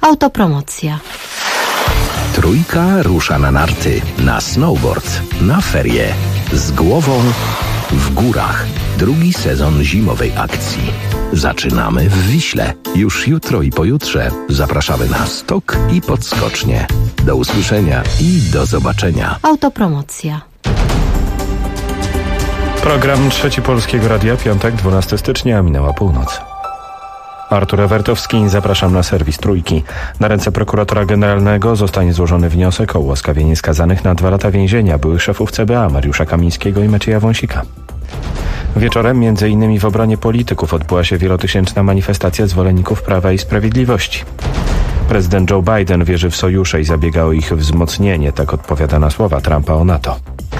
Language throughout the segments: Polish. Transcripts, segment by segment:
Autopromocja. Trójka rusza na narty, na snowboard, na ferie. Z głową w górach. Drugi sezon zimowej akcji. Zaczynamy w Wiśle. Już jutro i pojutrze zapraszamy na stok i podskocznie. Do usłyszenia i do zobaczenia. Autopromocja. Program Trzeci Polskiego Radia, piątek, 12 stycznia, minęła północ. Artur Ewertowski, zapraszam na serwis Trójki. Na ręce prokuratora generalnego zostanie złożony wniosek o ułaskawienie skazanych na 2 lata więzienia byłych szefów CBA Mariusza Kamińskiego i Macieja Wąsika. Wieczorem, m.in. w obronie polityków, odbyła się wielotysięczna manifestacja zwolenników Prawa i Sprawiedliwości. Prezydent Joe Biden wierzy w sojusze i zabiega o ich wzmocnienie, tak odpowiada na słowa Trumpa o NATO.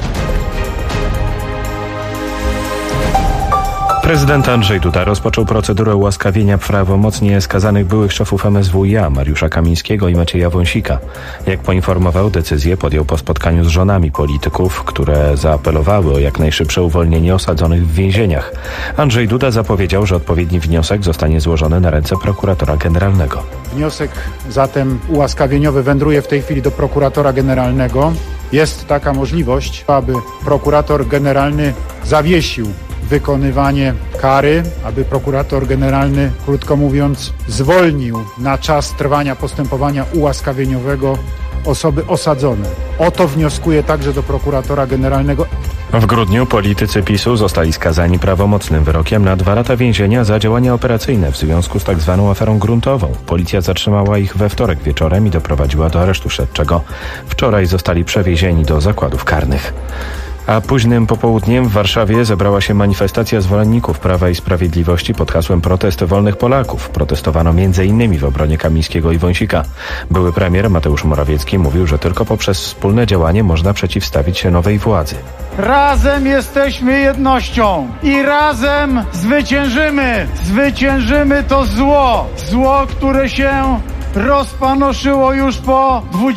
Prezydent Andrzej Duda rozpoczął procedurę ułaskawienia prawomocnie skazanych byłych szefów MSWiA Mariusza Kamińskiego i Macieja Wąsika. Jak poinformował, decyzję podjął po spotkaniu z żonami polityków, które zaapelowały o jak najszybsze uwolnienie osadzonych w więzieniach. Andrzej Duda zapowiedział, że odpowiedni wniosek zostanie złożony na ręce prokuratora generalnego. Wniosek zatem ułaskawieniowy wędruje w tej chwili do prokuratora generalnego. Jest taka możliwość, aby prokurator generalny zawiesił wykonywanie kary, aby prokurator generalny, krótko mówiąc, zwolnił na czas trwania postępowania ułaskawieniowego osoby osadzone. O to wnioskuję także do prokuratora generalnego. W grudniu politycy PiS-u zostali skazani prawomocnym wyrokiem na 2 lata więzienia za działania operacyjne w związku z tzw. aferą gruntową. Policja zatrzymała ich we wtorek wieczorem i doprowadziła do aresztu śledczego. Wczoraj zostali przewiezieni do zakładów karnych. A późnym popołudniem w Warszawie zebrała się manifestacja zwolenników Prawa i Sprawiedliwości pod hasłem Protest Wolnych Polaków. Protestowano m.in. w obronie Kamińskiego i Wąsika. Były premier Mateusz Morawiecki mówił, że tylko poprzez wspólne działanie można przeciwstawić się nowej władzy. Razem jesteśmy jednością i razem zwyciężymy. Zwyciężymy to zło. Zło, które się rozpanoszyło już po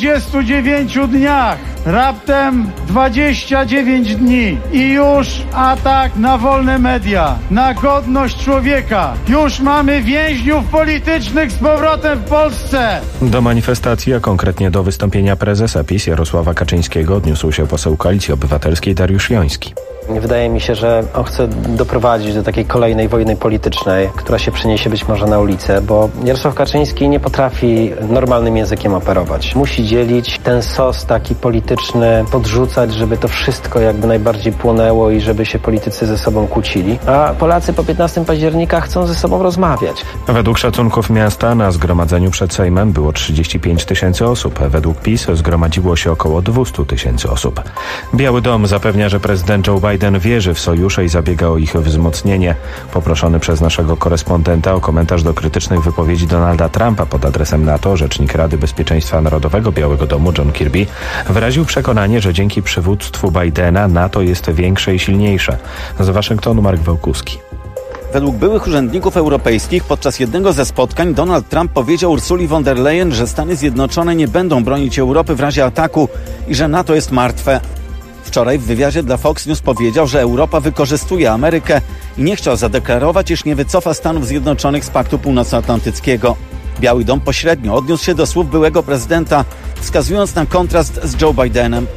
29 dniach. Raptem 29 dni i już atak na wolne media, na godność człowieka. Już mamy więźniów politycznych z powrotem w Polsce. Do manifestacji, a konkretnie do wystąpienia prezesa PiS Jarosława Kaczyńskiego odniósł się poseł Koalicji Obywatelskiej Dariusz Joński. Wydaje mi się, że on chce doprowadzić do takiej kolejnej wojny politycznej, która się przeniesie być może na ulicę, bo Jarosław Kaczyński nie potrafi normalnym językiem operować. Musi dzielić ten sos taki polityczny, podrzucać, żeby to wszystko jakby najbardziej płonęło i żeby się politycy ze sobą kłócili. A Polacy po 15 października chcą ze sobą rozmawiać. Według szacunków miasta na zgromadzeniu przed Sejmem było 35 000 osób. Według PiS zgromadziło się około 200 000 osób. Biały Dom zapewnia, że prezydent Joe Biden wierzy w sojusze i zabiega o ich wzmocnienie. Poproszony przez naszego korespondenta o komentarz do krytycznych wypowiedzi Donalda Trumpa pod adresem NATO, rzecznik Rady Bezpieczeństwa Narodowego Białego Domu John Kirby wyraził przekonanie, że dzięki przywództwu Bidena NATO jest większe i silniejsze. Z Waszyngtonu Marek Wałkuski. Według byłych urzędników europejskich podczas jednego ze spotkań Donald Trump powiedział Ursuli von der Leyen, że Stany Zjednoczone nie będą bronić Europy w razie ataku i że NATO jest martwe. Wczoraj w wywiadzie dla Fox News powiedział, że Europa wykorzystuje Amerykę i nie chciał zadeklarować, iż nie wycofa Stanów Zjednoczonych z Paktu Północnoatlantyckiego. Biały Dom pośrednio odniósł się do słów byłego prezydenta, wskazując na kontrast z Joe Bidenem.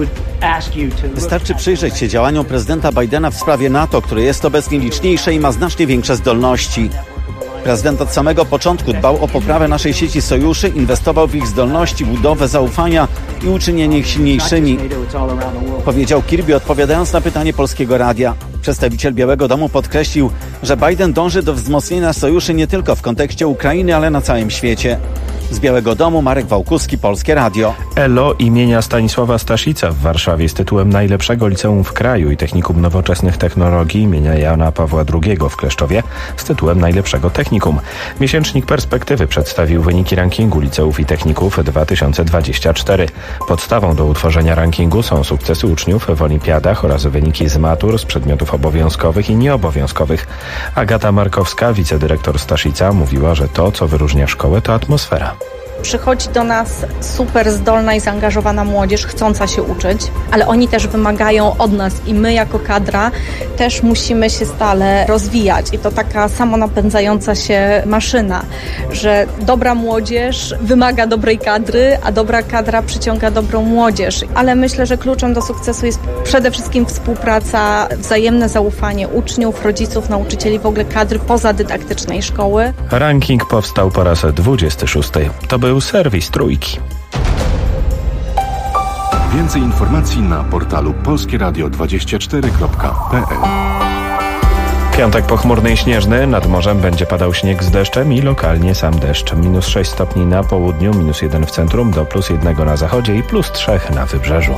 Wystarczy przyjrzeć się działaniom prezydenta Bidena w sprawie NATO, które jest obecnie liczniejsze i ma znacznie większe zdolności. Prezydent od samego początku dbał o poprawę naszej sieci sojuszy, inwestował w ich zdolności, budowę zaufania i uczynienie ich silniejszymi, powiedział Kirby, odpowiadając na pytanie Polskiego Radia. Przedstawiciel Białego Domu podkreślił, że Biden dąży do wzmocnienia sojuszy nie tylko w kontekście Ukrainy, ale na całym świecie. Z Białego Domu Marek Wałkuski, Polskie Radio. ELO imienia Stanisława Staszica w Warszawie z tytułem najlepszego liceum w kraju i Technikum Nowoczesnych Technologii imienia Jana Pawła II w Kleszczowie z tytułem najlepszego technikum. Miesięcznik Perspektywy przedstawił wyniki rankingu liceów i techników 2024. Podstawą do utworzenia rankingu są sukcesy uczniów w olimpiadach oraz wyniki z matur z przedmiotów obowiązkowych i nieobowiązkowych. Agata Markowska, wicedyrektor Staszica, mówiła, że to, co wyróżnia szkołę, to atmosfera. Przychodzi do nas super zdolna i zaangażowana młodzież, chcąca się uczyć, ale oni też wymagają od nas i my jako kadra też musimy się stale rozwijać. I to taka samonapędzająca się maszyna, że dobra młodzież wymaga dobrej kadry, a dobra kadra przyciąga dobrą młodzież. Ale myślę, że kluczem do sukcesu jest przede wszystkim współpraca, wzajemne zaufanie uczniów, rodziców, nauczycieli, w ogóle kadry pozadydaktycznej szkoły. Ranking powstał po raz 26. To był serwis Trójki. Więcej informacji na portalu polskieradio24.pl. Piątek pochmurny i śnieżny, nad morzem będzie padał śnieg z deszczem i lokalnie sam deszcz. -6 stopni na południu, -1 w centrum, do +1 na zachodzie i +3 na wybrzeżu.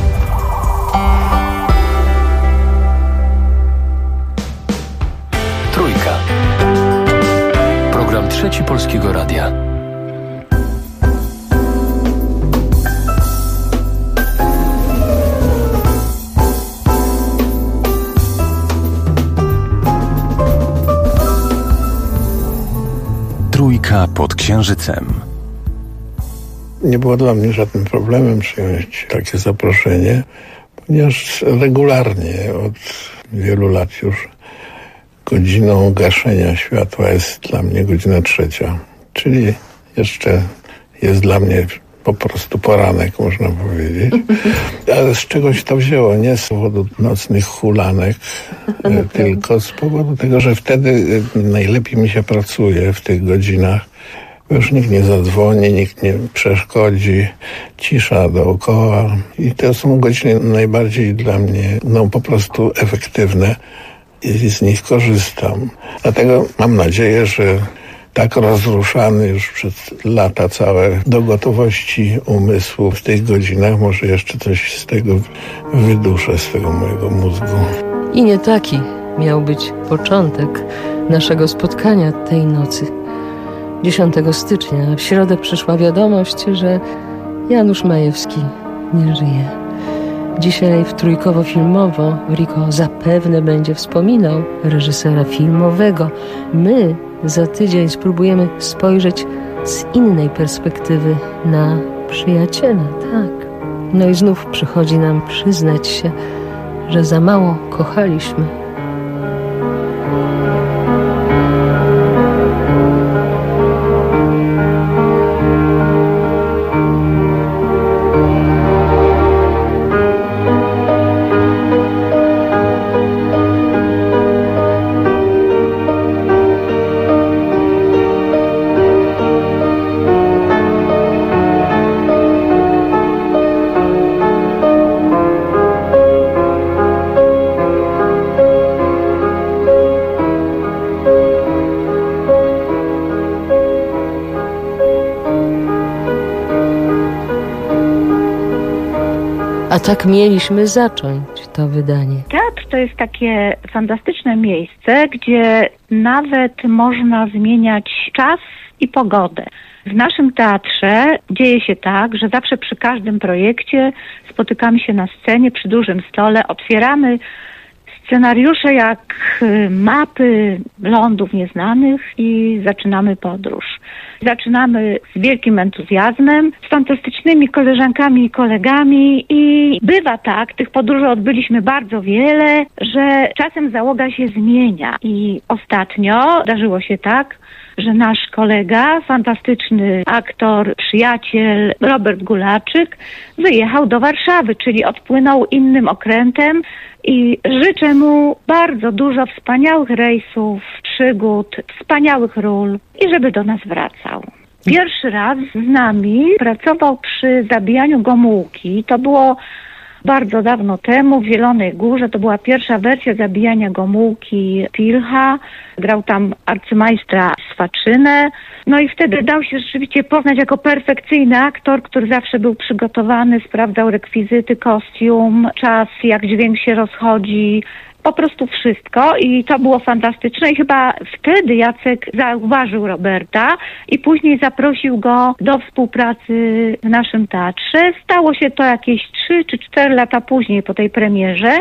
Trójka. Program Trzeci Polskiego Radia. Trójka pod Księżycem. Nie było dla mnie żadnym problemem przyjąć takie zaproszenie, ponieważ regularnie od wielu lat już godziną gaszenia światła jest dla mnie godzina 3, czyli jeszcze jest dla mnie po prostu poranek, można powiedzieć. Ale z czegoś to wzięło, nie z powodu nocnych hulanek, tylko z powodu tego, że wtedy najlepiej mi się pracuje w tych godzinach. Już nikt nie zadzwoni, nikt nie przeszkodzi, cisza dookoła. I to są godziny najbardziej dla mnie po prostu efektywne i z nich korzystam. Dlatego mam nadzieję, że tak rozruszany już przez lata całe do gotowości umysłu w tych godzinach może jeszcze coś z tego wyduszę, z tego mojego mózgu. I nie taki miał być początek naszego spotkania tej nocy. 10 stycznia w środę przyszła wiadomość, że Janusz Majewski nie żyje. Dzisiaj w Trójkowo-Filmowo Riko zapewne będzie wspominał reżysera filmowego. My za tydzień spróbujemy spojrzeć z innej perspektywy na przyjaciela, tak. No i znów przychodzi nam przyznać się, że za mało kochaliśmy. A tak mieliśmy zacząć to wydanie. Teatr to jest takie fantastyczne miejsce, gdzie nawet można zmieniać czas i pogodę. W naszym teatrze dzieje się tak, że zawsze przy każdym projekcie spotykamy się na scenie przy dużym stole, otwieramy scenariusze jak mapy lądów nieznanych i zaczynamy podróż. Zaczynamy z wielkim entuzjazmem, z fantastycznymi koleżankami i kolegami i bywa tak, tych podróży odbyliśmy bardzo wiele, że czasem załoga się zmienia i ostatnio zdarzyło się tak, że nasz kolega, fantastyczny aktor, przyjaciel Robert Gulaczyk wyjechał do Warszawy, czyli odpłynął innym okrętem i życzę mu bardzo dużo wspaniałych rejsów, przygód, wspaniałych ról i żeby do nas wracał. Pierwszy raz z nami pracował przy zabijaniu Gomułki. To było bardzo dawno temu w Zielonej Górze. To była pierwsza wersja zabijania Gomułki Pilcha. Grał tam arcymajstra Swaczynę. No i wtedy dał się rzeczywiście poznać jako perfekcyjny aktor, który zawsze był przygotowany, sprawdzał rekwizyty, kostium, czas, jak dźwięk się rozchodzi. Po prostu wszystko i to było fantastyczne i chyba wtedy Jacek zauważył Roberta i później zaprosił go do współpracy w naszym teatrze. Stało się to jakieś 3 czy 4 lata później po tej premierze.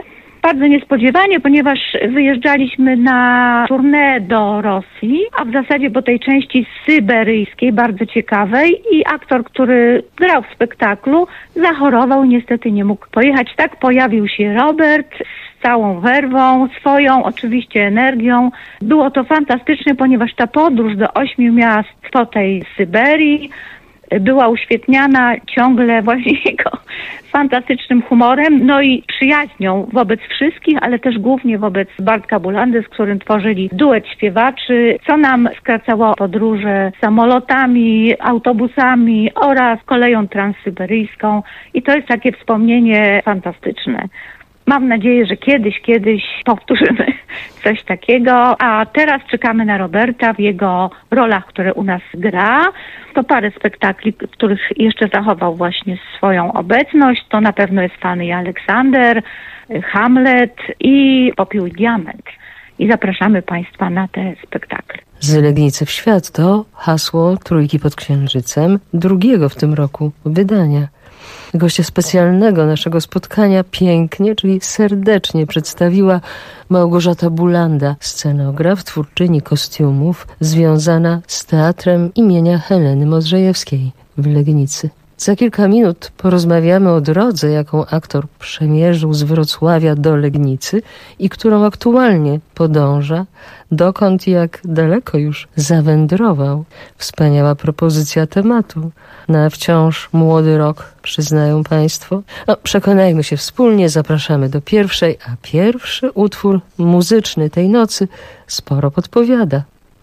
bardzo niespodziewanie, ponieważ wyjeżdżaliśmy na tournée do Rosji, a w zasadzie po tej części syberyjskiej, bardzo ciekawej, i aktor, który grał w spektaklu, zachorował i niestety nie mógł pojechać. Tak pojawił się Robert z całą werwą, swoją oczywiście energią. Było to fantastyczne, ponieważ ta podróż do 8 miast po tej Syberii była uświetniana ciągle właśnie jego fantastycznym humorem, no i przyjaźnią wobec wszystkich, ale też głównie wobec Bartka Bulandy, z którym tworzyli duet śpiewaczy, co nam skracało podróże samolotami, autobusami oraz koleją transsyberyjską, i to jest takie wspomnienie fantastyczne. Mam nadzieję, że kiedyś powtórzymy coś takiego, a teraz czekamy na Roberta w jego rolach, które u nas gra. To parę spektakli, w których jeszcze zachował właśnie swoją obecność. To na pewno jest Fanny i Aleksander, Hamlet i Popiół i Diament. I zapraszamy Państwa na te spektakle. Z Legnicy w świat to hasło Trójki pod Księżycem, drugiego w tym roku wydania. Gościa specjalnego naszego spotkania pięknie, czyli serdecznie przedstawiła Małgorzata Bulanda, scenograf, twórczyni kostiumów, związana z Teatrem imienia Heleny Modrzejewskiej w Legnicy. Za kilka minut porozmawiamy o drodze, jaką aktor przemierzył z Wrocławia do Legnicy i którą aktualnie podąża, dokąd i jak daleko już zawędrował. Wspaniała propozycja tematu na wciąż młody rok, przyznają Państwo. No, przekonajmy się wspólnie, zapraszamy do pierwszej, a pierwszy utwór muzyczny tej nocy sporo podpowiada.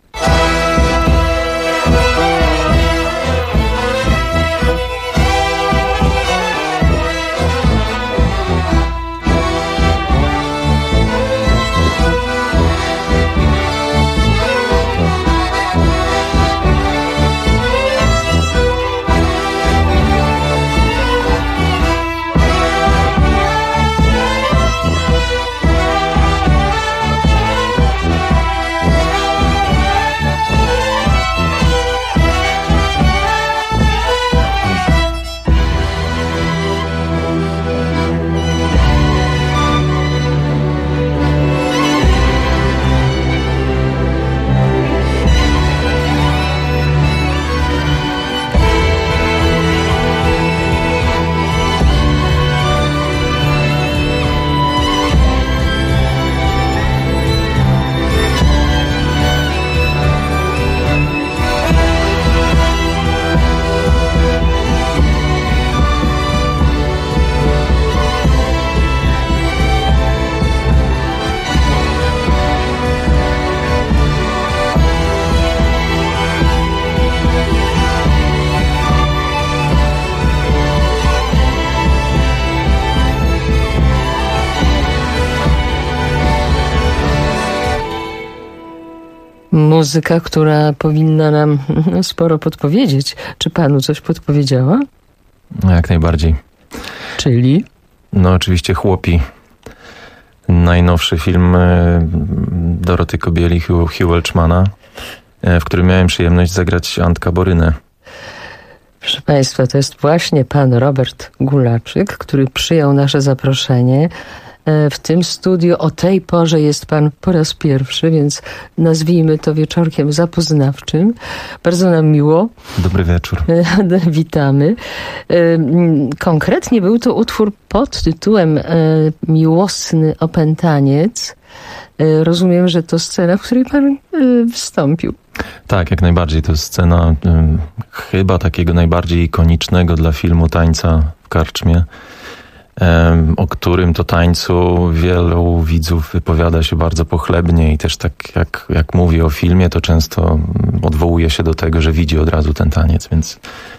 Muzyka, która powinna nam sporo podpowiedzieć. Czy panu coś podpowiedziała? Jak najbardziej. Czyli? No oczywiście Chłopi. Najnowszy film Doroty Kobieli, Hugh Welchmana, w którym miałem przyjemność zagrać Antka Borynę. Proszę Państwa, to jest właśnie pan Robert Gulaczyk, który przyjął nasze zaproszenie. W tym studiu o tej porze jest pan po raz pierwszy, więc nazwijmy to wieczorkiem zapoznawczym. Bardzo nam miło. Dobry wieczór. Witamy. Konkretnie był to utwór pod tytułem Miłosny opętaniec. Rozumiem, że to scena, w której pan wystąpił. Tak, jak najbardziej. To jest scena chyba takiego najbardziej ikonicznego dla filmu tańca w karczmie, o którym to tańcu wielu widzów wypowiada się bardzo pochlebnie i też tak jak mówi o filmie, to często odwołuje się do tego, że widzi od razu ten taniec, więc...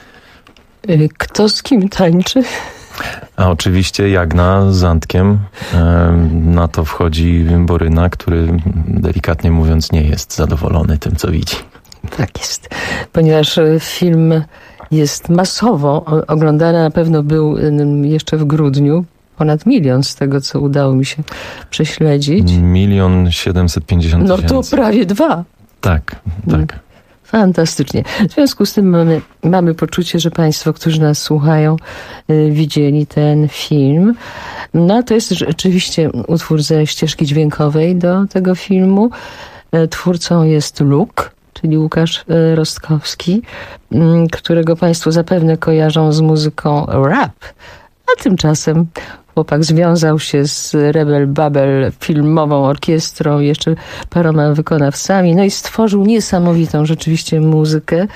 Kto z kim tańczy? A oczywiście Jagna z Antkiem. Na to wchodzi Boryna, który delikatnie mówiąc nie jest zadowolony tym, co widzi. Tak jest. Ponieważ film jest masowo oglądany, na pewno był jeszcze w grudniu. Ponad 1 milion z tego, co udało mi się prześledzić. 1 750 000. No to prawie 2. Tak. Fantastycznie. W związku z tym mamy poczucie, że Państwo, którzy nas słuchają, widzieli ten film. No to jest rzeczywiście utwór ze ścieżki dźwiękowej do tego filmu. Twórcą jest Luke, czyli Łukasz Rostkowski, którego Państwo zapewne kojarzą z muzyką rap. A tymczasem chłopak związał się z Rebel Babel filmową orkiestrą, jeszcze paroma wykonawcami, no i stworzył niesamowitą rzeczywiście muzykę.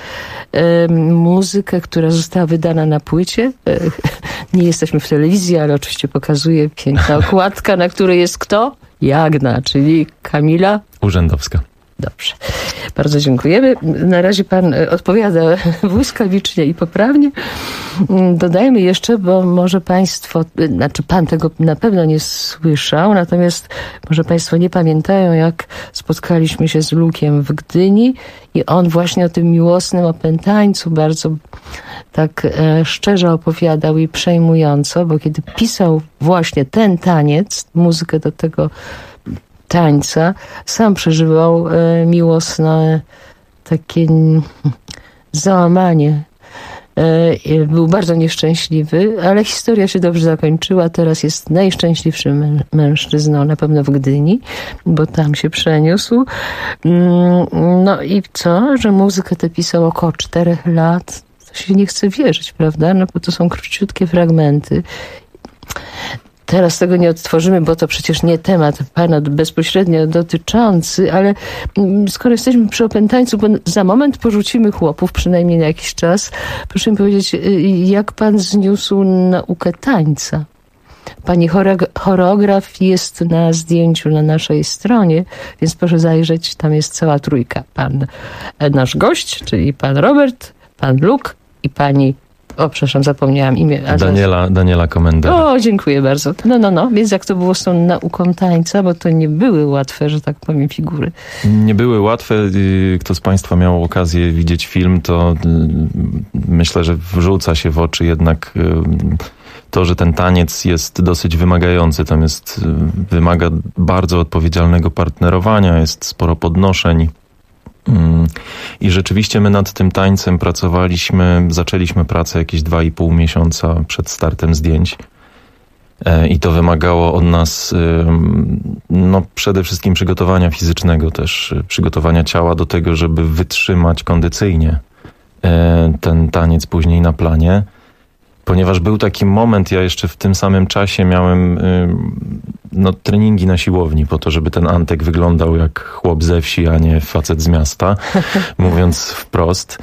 Muzykę, która została wydana na płycie. Nie jesteśmy w telewizji, ale oczywiście pokazuje piękna okładka, na której jest kto? Jagna, czyli Kamila Urzędowska. Dobrze. Bardzo dziękujemy. Na razie pan odpowiada błyskawicznie i poprawnie. Dodajmy jeszcze, bo może państwo, znaczy pan tego na pewno nie słyszał, natomiast może państwo nie pamiętają, jak spotkaliśmy się z Lukiem w Gdyni i on właśnie o tym miłosnym opętańcu bardzo tak szczerze opowiadał i przejmująco, bo kiedy pisał właśnie ten taniec, muzykę do tego tańca, sam przeżywał miłosne takie załamanie. Był bardzo nieszczęśliwy, ale historia się dobrze zakończyła. Teraz jest najszczęśliwszym mężczyzną na pewno w Gdyni, bo tam się przeniósł. No i co? Że muzykę tę pisał około 4 lat. To się nie chce wierzyć, prawda? No bo to są króciutkie fragmenty. Teraz tego nie odtworzymy, bo to przecież nie temat pana bezpośrednio dotyczący, ale skoro jesteśmy przy opętańcu, bo za moment porzucimy chłopów, przynajmniej na jakiś czas, proszę mi powiedzieć, jak pan zniósł naukę tańca? Pani choreograf jest na zdjęciu na naszej stronie, więc proszę zajrzeć, tam jest cała trójka. Pan nasz gość, czyli pan Robert, pan Luke i pani... O, przepraszam, zapomniałam imię. Daniela Komendera. O, dziękuję bardzo. No. Więc jak to było z tą nauką tańca, bo to nie były łatwe, że tak powiem, figury. Nie były łatwe. Kto z państwa miał okazję widzieć film, to myślę, że wrzuca się w oczy jednak to, że ten taniec jest dosyć wymagający. Tam wymaga bardzo odpowiedzialnego partnerowania, jest sporo podnoszeń. I rzeczywiście my nad tym tańcem zaczęliśmy pracę jakieś 2,5 miesiąca przed startem zdjęć. I to wymagało od nas przede wszystkim przygotowania fizycznego też, przygotowania ciała do tego, żeby wytrzymać kondycyjnie ten taniec później na planie. Ponieważ był taki moment, ja jeszcze w tym samym czasie miałem treningi na siłowni po to, żeby ten Antek wyglądał jak chłop ze wsi, a nie facet z miasta, mówiąc wprost.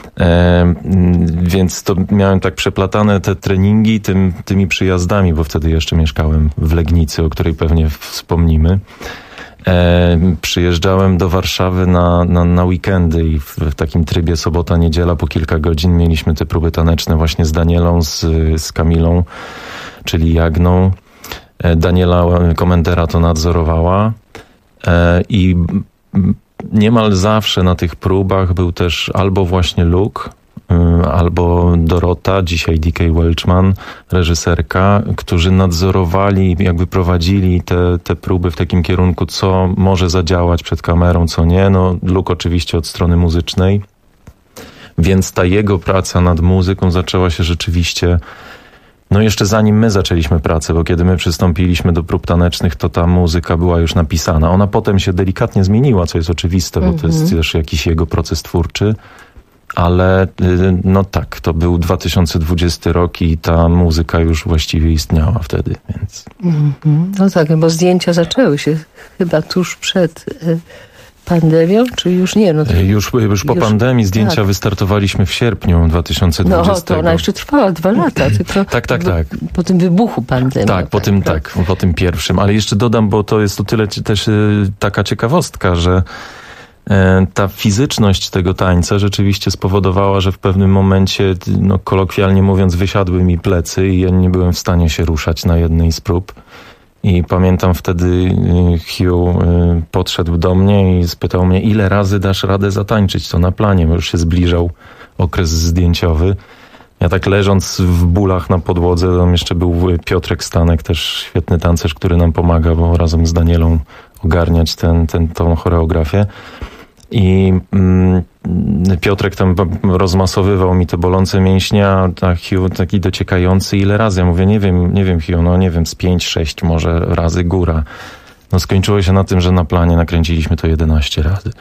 Więc to miałem tak przeplatane te treningi tymi przyjazdami, bo wtedy jeszcze mieszkałem w Legnicy, o której pewnie wspomnimy. Przyjeżdżałem do Warszawy na weekendy i w takim trybie sobota, niedziela po kilka godzin mieliśmy te próby taneczne właśnie z Danielą, z Kamilą, czyli Jagną. Daniela Komendera to nadzorowała i niemal zawsze na tych próbach był też albo właśnie Luke, albo Dorota, dzisiaj D.K. Welchman, reżyserka, którzy nadzorowali, jakby prowadzili te próby w takim kierunku, co może zadziałać przed kamerą, co nie. Luke oczywiście od strony muzycznej, więc ta jego praca nad muzyką zaczęła się rzeczywiście jeszcze zanim my zaczęliśmy pracę, bo kiedy my przystąpiliśmy do prób tanecznych, to ta muzyka była już napisana. Ona potem się delikatnie zmieniła, co jest oczywiste, bo to jest też jakiś jego proces twórczy. Ale tak, to był 2020 rok i ta muzyka już właściwie istniała wtedy, więc... No tak, bo zdjęcia zaczęły się chyba tuż przed pandemią, czy już nie? Już po pandemii zdjęcia wystartowaliśmy w sierpniu 2020. No to ona jeszcze trwała 2 lata, tylko tak. Po tym wybuchu pandemii. Tak, po tym pierwszym. Ale jeszcze dodam, bo to jest o tyle też taka ciekawostka, że ta fizyczność tego tańca rzeczywiście spowodowała, że w pewnym momencie, kolokwialnie mówiąc, wysiadły mi plecy i ja nie byłem w stanie się ruszać na jednej z prób. I pamiętam wtedy Hugh podszedł do mnie i spytał mnie, ile razy dasz radę zatańczyć to na planie, bo już się zbliżał okres zdjęciowy. Ja tak leżąc w bólach na podłodze, tam jeszcze był Piotrek Stanek, też świetny tancerz, który nam pomaga, bo razem z Danielą ogarniać tą choreografię. I Piotrek tam rozmasowywał mi te bolące mięśnie, a Hugh taki dociekający. Ile razy? Ja mówię, nie wiem Hugh, no nie wiem, z 5-6 może razy góra. No skończyło się na tym, że na planie nakręciliśmy to 11 razy.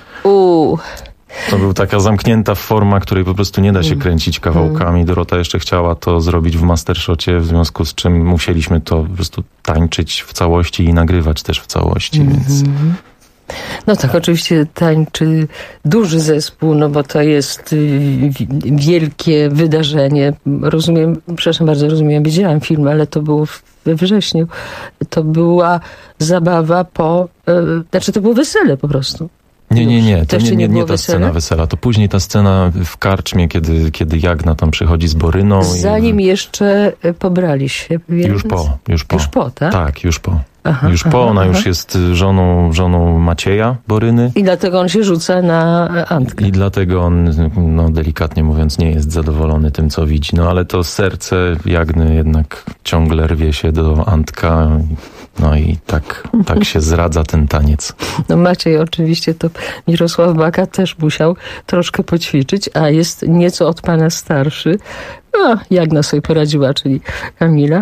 To była taka zamknięta forma, której po prostu nie da się kręcić kawałkami. Dorota jeszcze chciała to zrobić w Mastershocie, w związku z czym musieliśmy to po prostu tańczyć w całości i nagrywać też w całości, więc... No tak, oczywiście tańczy duży zespół, no bo to jest wielkie wydarzenie. Rozumiem, przepraszam bardzo, widziałam film, ale to było we wrześniu. To była zabawa to było wesele po prostu. Nie, to nie ta scena wesela. To później ta scena w karczmie, kiedy Jagna tam przychodzi z Boryną. Zanim jeszcze pobrali się. Więc... Już po, tak? Tak, już po. Ona już jest żoną Macieja Boryny. I dlatego on się rzuca na Antkę. I dlatego on, no delikatnie mówiąc, nie jest zadowolony tym, co widzi. No ale to serce Jagny jednak ciągle rwie się do Antka. No i tak się zradza ten taniec. No Maciej oczywiście, to Mirosław Baka też musiał troszkę poćwiczyć, a jest nieco od pana starszy. Jagna sobie poradziła, czyli Kamila.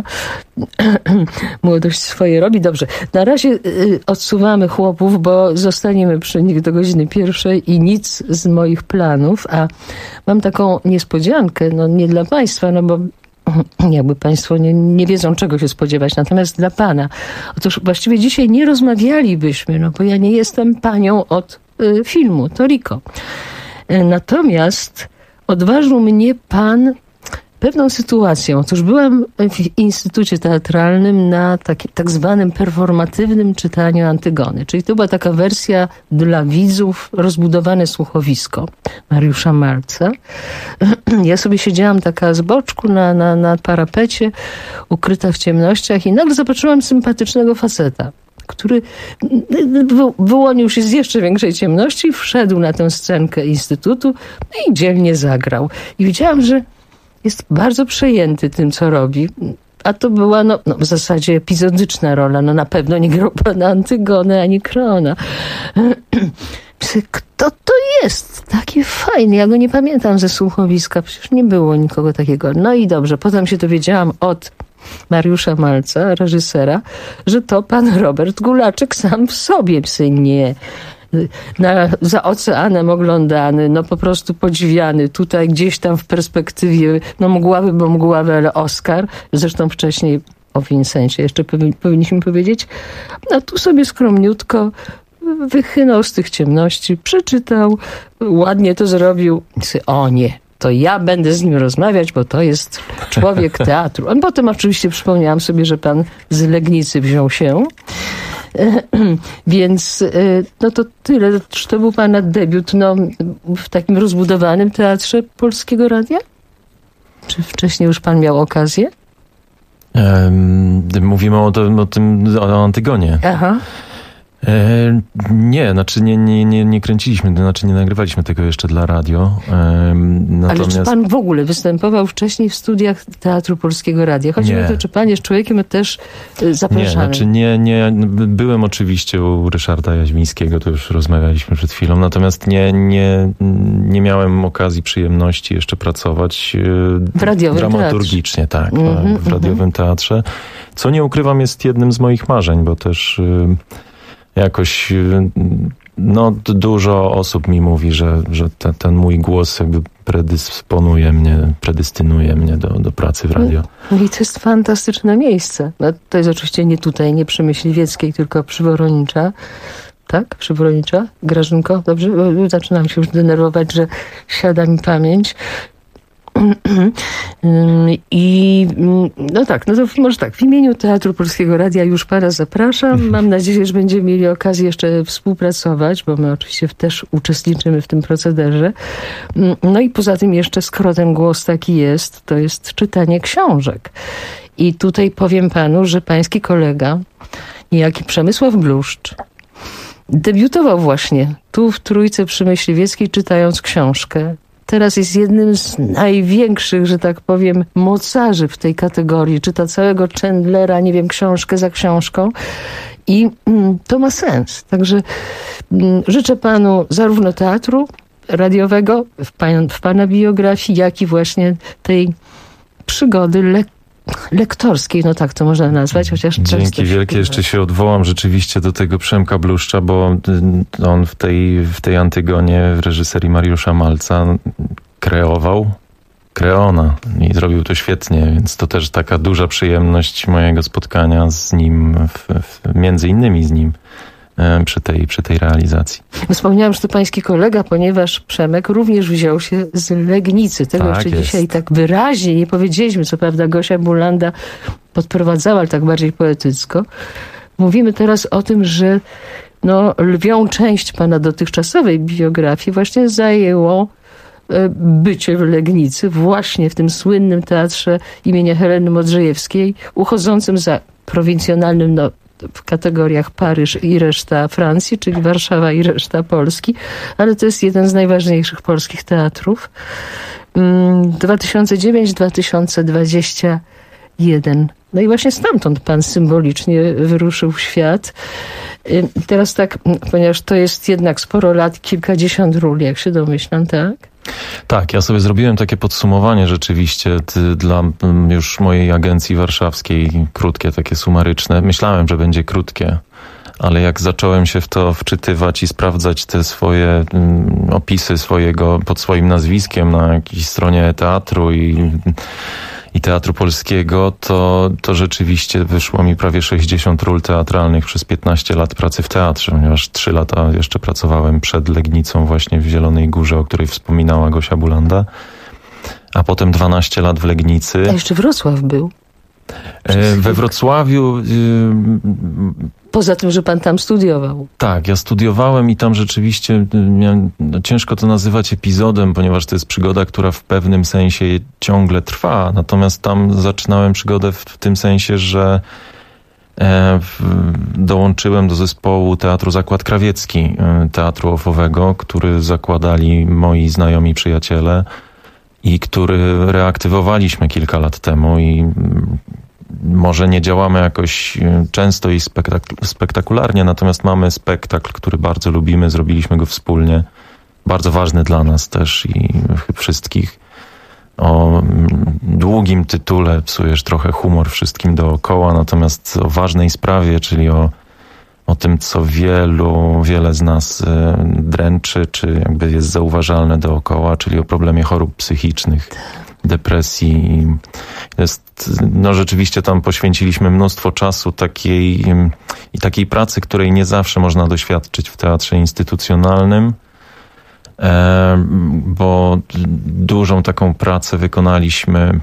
Młodość swoje robi. Dobrze, na razie odsuwamy chłopów, bo zostaniemy przy nich do godziny 1 i nic z moich planów, a mam taką niespodziankę, no nie dla państwa, no bo jakby państwo nie wiedzą, czego się spodziewać, natomiast dla pana. Otóż właściwie dzisiaj nie rozmawialibyśmy, no bo ja nie jestem panią od filmu, to Riko. Natomiast odważył mnie pan pewną sytuacją. Otóż byłam w Instytucie Teatralnym na tak zwanym performatywnym czytaniu Antygony. Czyli to była taka wersja dla widzów, rozbudowane słuchowisko Mariusza Malca. Ja sobie siedziałam taka z boczku na parapecie, ukryta w ciemnościach i nagle zobaczyłam sympatycznego faceta, który wyłonił się z jeszcze większej ciemności, wszedł na tę scenkę Instytutu i dzielnie zagrał. I widziałam, że jest bardzo przejęty tym, co robi. A to była w zasadzie epizodyczna rola. No na pewno nie grał pana Antygonę ani Krona. Kto to jest? Taki fajny. Ja go nie pamiętam ze słuchowiska. Przecież nie było nikogo takiego. No i dobrze. Potem się dowiedziałam od Mariusza Malca, reżysera, że to pan Robert Gulaczek sam w sobie. Nie. Za oceanem oglądany, no po prostu podziwiany, tutaj gdzieś tam w perspektywie, no mgławy, ale Oscar, zresztą wcześniej o Vincencie jeszcze powinniśmy powiedzieć, no tu sobie skromniutko wychynął z tych ciemności, przeczytał, ładnie to zrobił, o nie, to ja będę z nim rozmawiać, bo to jest człowiek teatru. A potem oczywiście przypomniałam sobie, że pan z Legnicy wziął się. Więc no to tyle. Czy to był pana debiut w takim rozbudowanym teatrze Polskiego Radia? Czy wcześniej już pan miał okazję? Mówimy o Antygonie. Aha. Nie, znaczy nie kręciliśmy, nie nagrywaliśmy tego jeszcze dla radio. Ale czy pan w ogóle występował wcześniej w studiach Teatru Polskiego Radia? Chodzi mi o to, czy pan jest człowiekiem też zapraszanym? Nie. Byłem oczywiście u Ryszarda Jaźwińskiego, to już rozmawialiśmy przed chwilą, natomiast nie miałem okazji, przyjemności jeszcze pracować w radiowym dramaturgicznie, teatrze. W radiowym teatrze. Co nie ukrywam, jest jednym z moich marzeń, bo też jakoś dużo osób mi mówi, że ten mój głos jakby predestynuje mnie do pracy w radio. No i to jest fantastyczne miejsce. No, to jest oczywiście nie tutaj, nie przy Myśliwieckiej, tylko przy Woronicza. Tak? Przy Woronicza? Grażynko? Dobrze? Zaczynam się już denerwować, że siada mi pamięć. I no to może tak, w imieniu Teatru Polskiego Radia już pana zapraszam. Mam nadzieję, że będziemy mieli okazję jeszcze współpracować, bo my oczywiście też uczestniczymy w tym procederze. No i poza tym jeszcze, skoro ten głos taki jest, to jest czytanie książek. I tutaj powiem panu, że pański kolega, niejaki Przemysław Bluszcz, debiutował właśnie tu w Trójce przy Myśliwieckiej, czytając książkę. Teraz jest jednym z największych, że tak powiem, mocarzy w tej kategorii. Czyta całego Chandlera, nie wiem, książkę za książką. I to ma sens. Także życzę panu zarówno teatru, radiowego w pana biografii, jak i właśnie tej przygody lektorskiej, no tak to można nazwać, chociaż Dzięki wielkie. Jeszcze się odwołam rzeczywiście do tego Przemka Bluszcza, bo on w tej Antygonie w reżyserii Mariusza Malca kreował Kreona i zrobił to świetnie, więc to też taka duża przyjemność mojego spotkania z nim, między innymi z nim przy tej realizacji. Wspomniałam, że to pański kolega, ponieważ Przemek również wziął się z Legnicy. Tego tak jeszcze jest. dzisiaj tak wyraźnie nie powiedzieliśmy. Co prawda Gosia Bulanda podprowadzała, ale tak bardziej poetycko. Mówimy teraz o tym, że lwią część pana dotychczasowej biografii właśnie zajęło bycie w Legnicy, właśnie w tym słynnym teatrze imienia Heleny Modrzejewskiej, uchodzącym za prowincjonalnym w kategoriach Paryż i reszta Francji, czyli Warszawa i reszta Polski, ale to jest jeden z najważniejszych polskich teatrów. 2009-2021. No i właśnie stamtąd pan symbolicznie wyruszył w świat. Teraz tak, ponieważ to jest jednak sporo lat, kilkadziesiąt ról, jak się domyślam, tak? Tak, ja sobie zrobiłem takie podsumowanie rzeczywiście dla już mojej agencji warszawskiej, krótkie, takie sumaryczne. Myślałem, że będzie krótkie, ale jak zacząłem się w to wczytywać i sprawdzać te swoje opisy pod swoim nazwiskiem na jakiejś stronie teatru i Teatru Polskiego, to rzeczywiście wyszło mi prawie 60 ról teatralnych przez 15 lat pracy w teatrze, ponieważ 3 lata jeszcze pracowałem przed Legnicą właśnie w Zielonej Górze, o której wspominała Gosia Bulanda, a potem 12 lat w Legnicy. A jeszcze Wrocław był. We Wrocławiu... Poza tym, że pan tam studiował. Tak, ja studiowałem i tam rzeczywiście ciężko to nazywać epizodem, ponieważ to jest przygoda, która w pewnym sensie ciągle trwa. Natomiast tam zaczynałem przygodę w tym sensie, że dołączyłem do zespołu Teatru Zakład Krawiecki, Teatru Ofowego, który zakładali moi znajomi przyjaciele i który reaktywowaliśmy kilka lat temu i może nie działamy jakoś często i spektakularnie, natomiast mamy spektakl, który bardzo lubimy, zrobiliśmy go wspólnie. Bardzo ważny dla nas też i wszystkich. O długim tytule psujesz trochę humor wszystkim dookoła, natomiast o ważnej sprawie, czyli o tym, co wiele z nas dręczy, czy jakby jest zauważalne dookoła, czyli o problemie chorób psychicznych, depresji. Rzeczywiście tam poświęciliśmy mnóstwo czasu takiej pracy, której nie zawsze można doświadczyć w teatrze instytucjonalnym, bo dużą taką pracę wykonaliśmy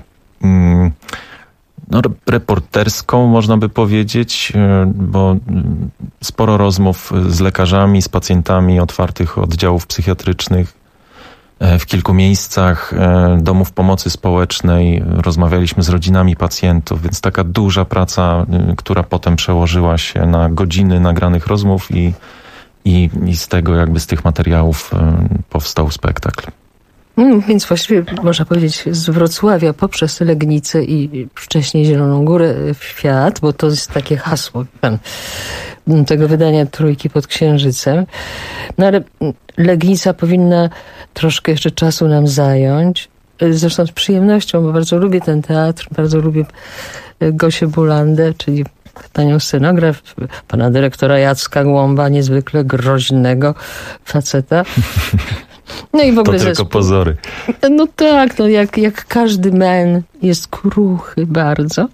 reporterską, można by powiedzieć, bo sporo rozmów z lekarzami, z pacjentami otwartych oddziałów psychiatrycznych w kilku miejscach, domów pomocy społecznej, rozmawialiśmy z rodzinami pacjentów, więc taka duża praca, która potem przełożyła się na godziny nagranych rozmów i z tych materiałów powstał spektakl. Więc właściwie można powiedzieć z Wrocławia poprzez Legnicę i wcześniej Zieloną Górę w świat, bo to jest takie hasło tego wydania Trójki pod Księżycem. No ale Legnica powinna troszkę jeszcze czasu nam zająć. Zresztą z przyjemnością, bo bardzo lubię ten teatr, bardzo lubię Gosię Bulandę, czyli panią scenograf, pana dyrektora Jacka Głąba, niezwykle groźnego faceta. No i w ogóle to tylko pozory. No tak, jak każdy męż jest kruchy bardzo.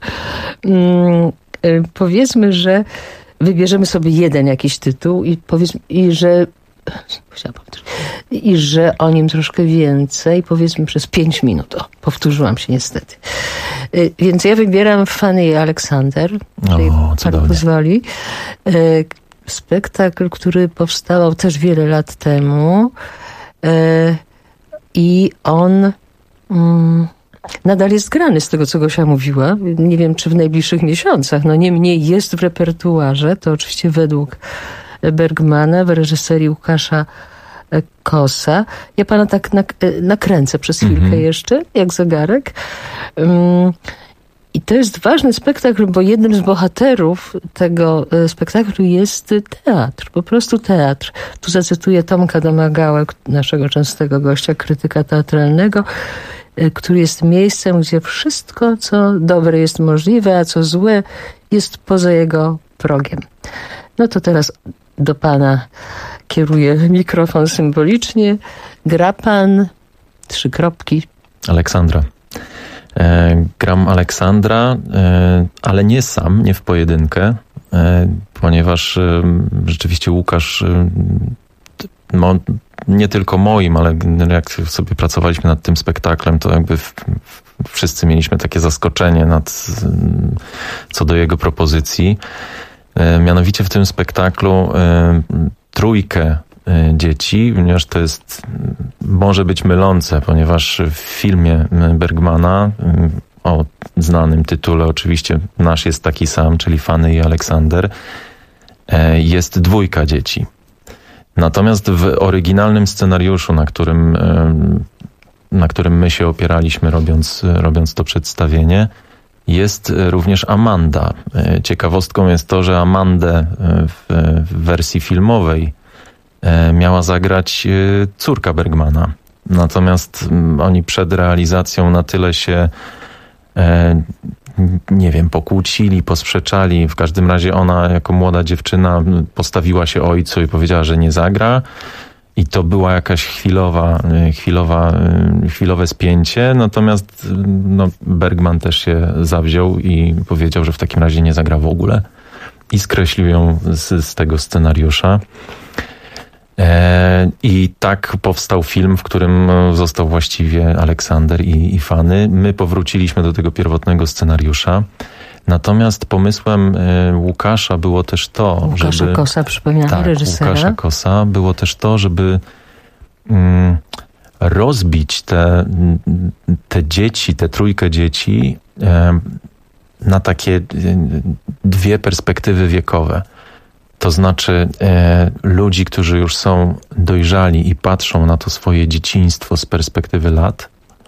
Powiedzmy, że wybierzemy sobie jeden jakiś tytuł i że o nim troszkę więcej, powiedzmy przez 5 minut. Powtórzyłam się niestety. Więc ja wybieram Fanny Alexander, tak pozwoli. Spektakl, który powstawał też wiele lat temu i on nadal jest grany, z tego co Gosia mówiła. Nie wiem, czy w najbliższych miesiącach. Niemniej jest w repertuarze, to oczywiście według Bergmana, w reżyserii Łukasza Kosa. Ja pana tak nakręcę przez chwilkę jeszcze, jak zegarek. I to jest ważny spektakl, bo jednym z bohaterów tego spektaklu jest teatr, po prostu teatr. Tu zacytuję Tomka Domagałę, naszego częstego gościa, krytyka teatralnego, który jest miejscem, gdzie wszystko, co dobre jest możliwe, a co złe jest poza jego progiem. No to teraz do pana kieruję mikrofon symbolicznie. Gra pan... Aleksandra. Gram Aleksandra, ale nie sam, nie w pojedynkę, ponieważ rzeczywiście Łukasz, nie tylko moim, ale jak sobie pracowaliśmy nad tym spektaklem, to jakby wszyscy mieliśmy takie zaskoczenie co do jego propozycji. Mianowicie w tym spektaklu trójkę dzieci, ponieważ to może być mylące, ponieważ w filmie Bergmana o znanym tytule oczywiście nasz jest taki sam, czyli Fanny i Aleksander, jest dwójka dzieci. Natomiast w oryginalnym scenariuszu, na którym my się opieraliśmy robiąc to przedstawienie, jest również Amanda. Ciekawostką jest to, że Amandę w wersji filmowej miała zagrać córka Bergmana. Natomiast oni przed realizacją na tyle się pokłócili, posprzeczali. W każdym razie ona jako młoda dziewczyna postawiła się ojcu i powiedziała, że nie zagra. I to była jakaś chwilowe spięcie. Natomiast Bergman też się zawziął i powiedział, że w takim razie nie zagra w ogóle. I skreślił ją z tego scenariusza. I tak powstał film, w którym został właściwie Aleksander i Fanny. My powróciliśmy do tego pierwotnego scenariusza. Natomiast pomysłem Łukasza było też to, Łukasza Kosa, przypominamy, reżysera. Łukasza Kosa było też to, żeby rozbić te dzieci, tę trójkę dzieci na takie dwie perspektywy wiekowe. To znaczy ludzi, którzy już są dojrzali i patrzą na to swoje dzieciństwo z perspektywy lat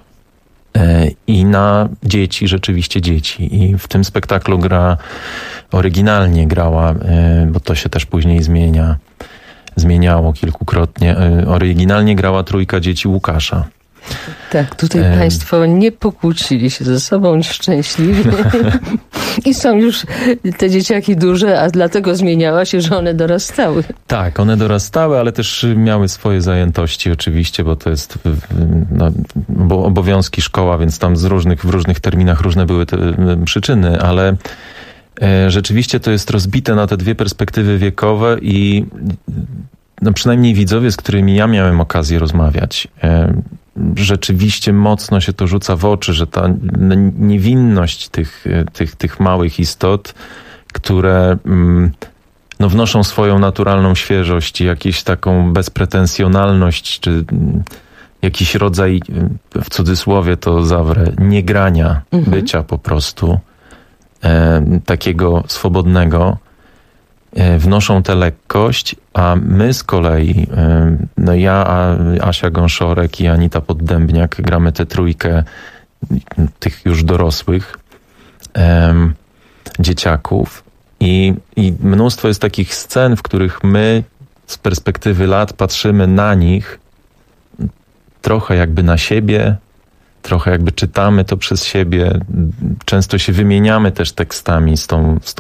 i na dzieci, rzeczywiście dzieci. I w tym spektaklu oryginalnie grała, bo to się też później zmieniało kilkukrotnie, oryginalnie grała trójka dzieci Łukasza. Tak, tutaj państwo nie pokłócili się ze sobą szczęśliwie i są już te dzieciaki duże, a dlatego zmieniała się, że one dorastały. Tak, one dorastały, ale też miały swoje zajętości oczywiście, bo to jest bo obowiązki szkoła, więc tam w różnych terminach różne były te przyczyny, ale rzeczywiście to jest rozbite na te dwie perspektywy wiekowe i przynajmniej widzowie, z którymi ja miałem okazję rozmawiać, rzeczywiście mocno się to rzuca w oczy, że ta niewinność tych małych istot, które wnoszą swoją naturalną świeżość i jakąś taką bezpretensjonalność, czy jakiś rodzaj, w cudzysłowie to zawrę, niegrania, bycia po prostu, takiego swobodnego, wnoszą tę lekkość, a my z kolei, Asia Gąszorek i Anita Poddębniak gramy tę trójkę tych już dorosłych dzieciaków i mnóstwo jest takich scen, w których my z perspektywy lat patrzymy na nich trochę jakby na siebie, trochę jakby czytamy to przez siebie, często się wymieniamy też tekstami z